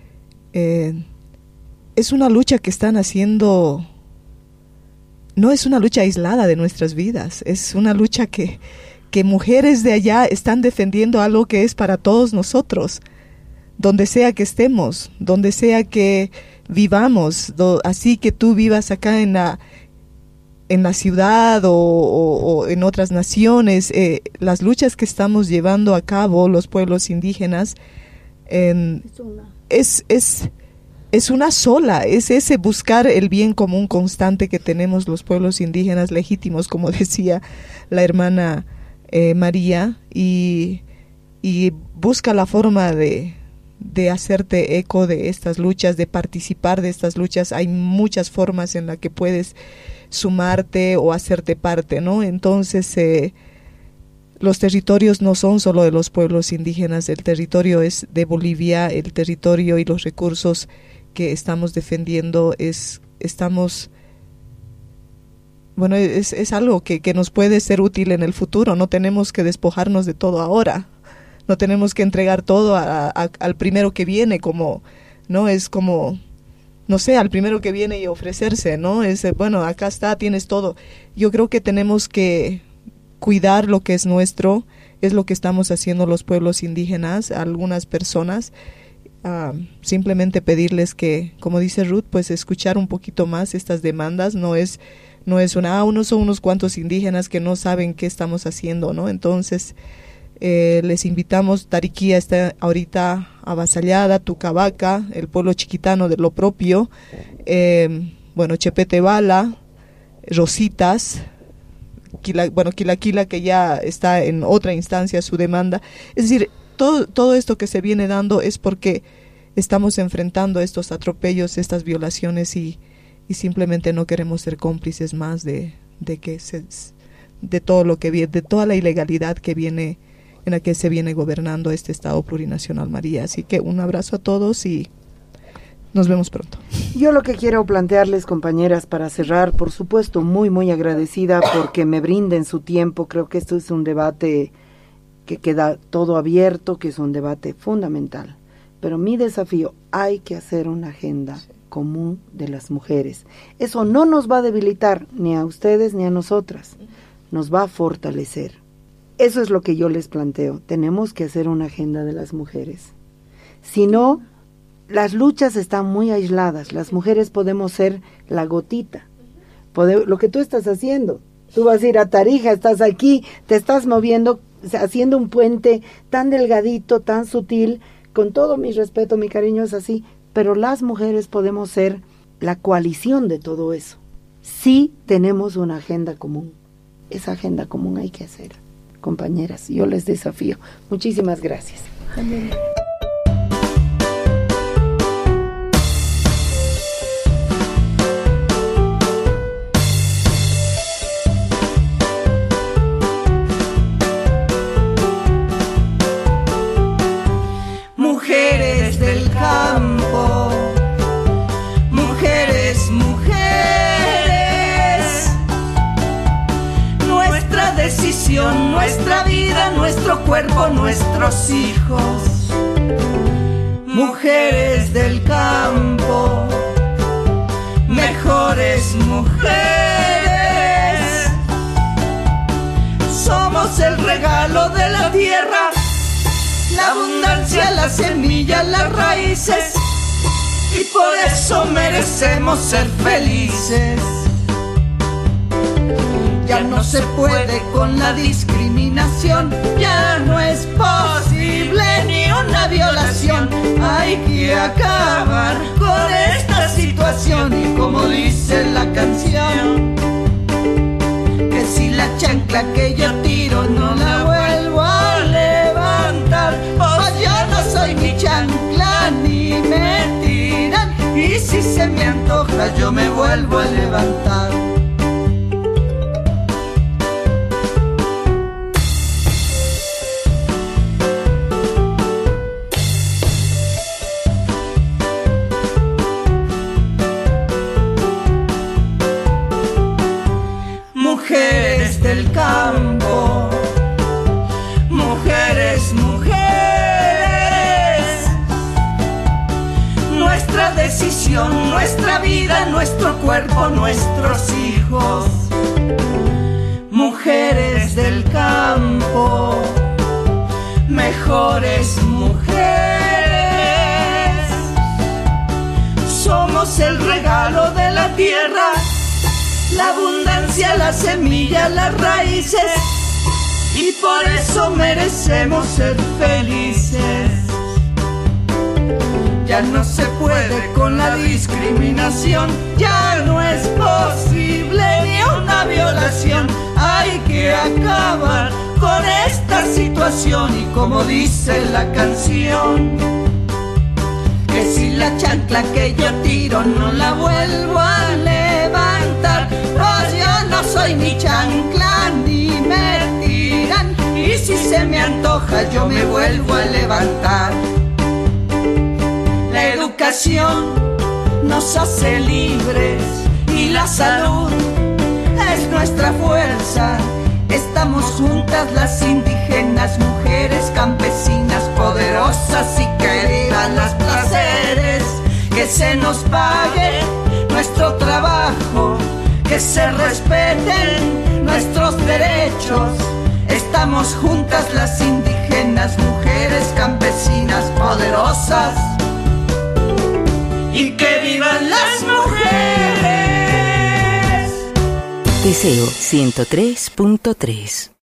es una lucha que están haciendo. No es una lucha aislada de nuestras vidas, es una lucha que mujeres de allá están defendiendo algo que es para todos nosotros, donde sea que estemos, donde sea que vivamos, así que tú vivas acá en la ciudad o en otras naciones, las luchas que estamos llevando a cabo los pueblos indígenas es una sola, es ese buscar el bien común constante que tenemos los pueblos indígenas legítimos, como decía la hermana María, y busca la forma de hacerte eco de estas luchas, de participar de estas luchas. Hay muchas formas en las que puedes sumarte o hacerte parte, ¿no? Entonces, los territorios no son solo de los pueblos indígenas, el territorio es de Bolivia, el territorio y los recursos que estamos defendiendo es algo que nos puede ser útil en el futuro. No tenemos que despojarnos de todo ahora, no tenemos que entregar todo al primero que viene, como, ¿no? Es como, no sé, al primero que viene y ofrecerse, ¿no? Es, bueno, acá está, tienes todo. Yo creo que tenemos que cuidar lo que es nuestro, es lo que estamos haciendo los pueblos indígenas, algunas personas. Simplemente pedirles que, como dice Ruth, pues escuchar un poquito más estas demandas. No es son unos cuantos indígenas que no saben qué estamos haciendo, ¿no? Entonces, les invitamos. Tariquía está ahorita avasallada, Tucabaca, el pueblo chiquitano de lo propio, Chepetebala, Rositas, Quilaquila, que ya está en otra instancia su demanda. Es decir, todo esto que se viene dando es porque estamos enfrentando estos atropellos, estas violaciones y simplemente no queremos ser cómplices más de todo lo que viene, de toda la ilegalidad que viene, en la que se viene gobernando este Estado plurinacional, María. Así que un abrazo a todos y nos vemos pronto. Yo lo que quiero plantearles, compañeras, para cerrar, por supuesto, muy, muy agradecida porque me brinden su tiempo. Creo que esto es un debate que queda todo abierto, que es un debate fundamental. Pero mi desafío, hay que hacer una agenda común de las mujeres. Eso no nos va a debilitar ni a ustedes ni a nosotras, nos va a fortalecer. Eso es lo que yo les planteo. Tenemos que hacer una agenda de las mujeres. Si no, las luchas están muy aisladas. Las mujeres podemos ser la gotita. Lo que tú estás haciendo. Tú vas a ir a Tarija, estás aquí, te estás moviendo, haciendo un puente tan delgadito, tan sutil. Con todo mi respeto, mi cariño, es así. Pero las mujeres podemos ser la coalición de todo eso. Sí tenemos una agenda común. Esa agenda común hay que hacer. Compañeras, yo les desafío. Muchísimas gracias. Amén. Mujeres del campo, mujeres, nuestra decisión, nuestra vida, nuestro cuerpo, nuestros hijos. Mujeres del campo, mejores mujeres, somos el regalo de la tierra. La abundancia, la semilla, las raíces, y por eso merecemos ser felices. Ya no se puede con la discriminación, ya no es posible. Hay que acabar con esta situación y como dice la canción, que si la chancla que yo tiro no la vuelvo a levantar, pues yo no soy ni chancla ni me tiran, y si se me antoja yo me vuelvo a levantar. Mujeres del campo, mujeres, mujeres, nuestra decisión, nuestra vida, nuestro cuerpo, nuestros hijos. Mujeres del campo, mejores mujeres, somos el regalo de la tierra, la abundancia, la semilla, las raíces, y por eso merecemos ser felices. Ya no se puede con la discriminación, ya no es posible ni una violación. Hay que acabar con esta situación y como dice la canción, que si la chancla que yo tiro no la vuelvo a levantar, pues yo no soy ni chancla ni me tiran, y si se me antoja yo me vuelvo a levantar. La educación nos hace libres y la salud es nuestra fuerza. Estamos juntas las indígenas, mujeres campesinas, poderosas y queridas, las placeres, que se nos pague nuestro trabajo, que se respeten nuestros derechos. Estamos juntas las indígenas, mujeres campesinas, poderosas, y que vivan las mujeres. Deseo 103.3.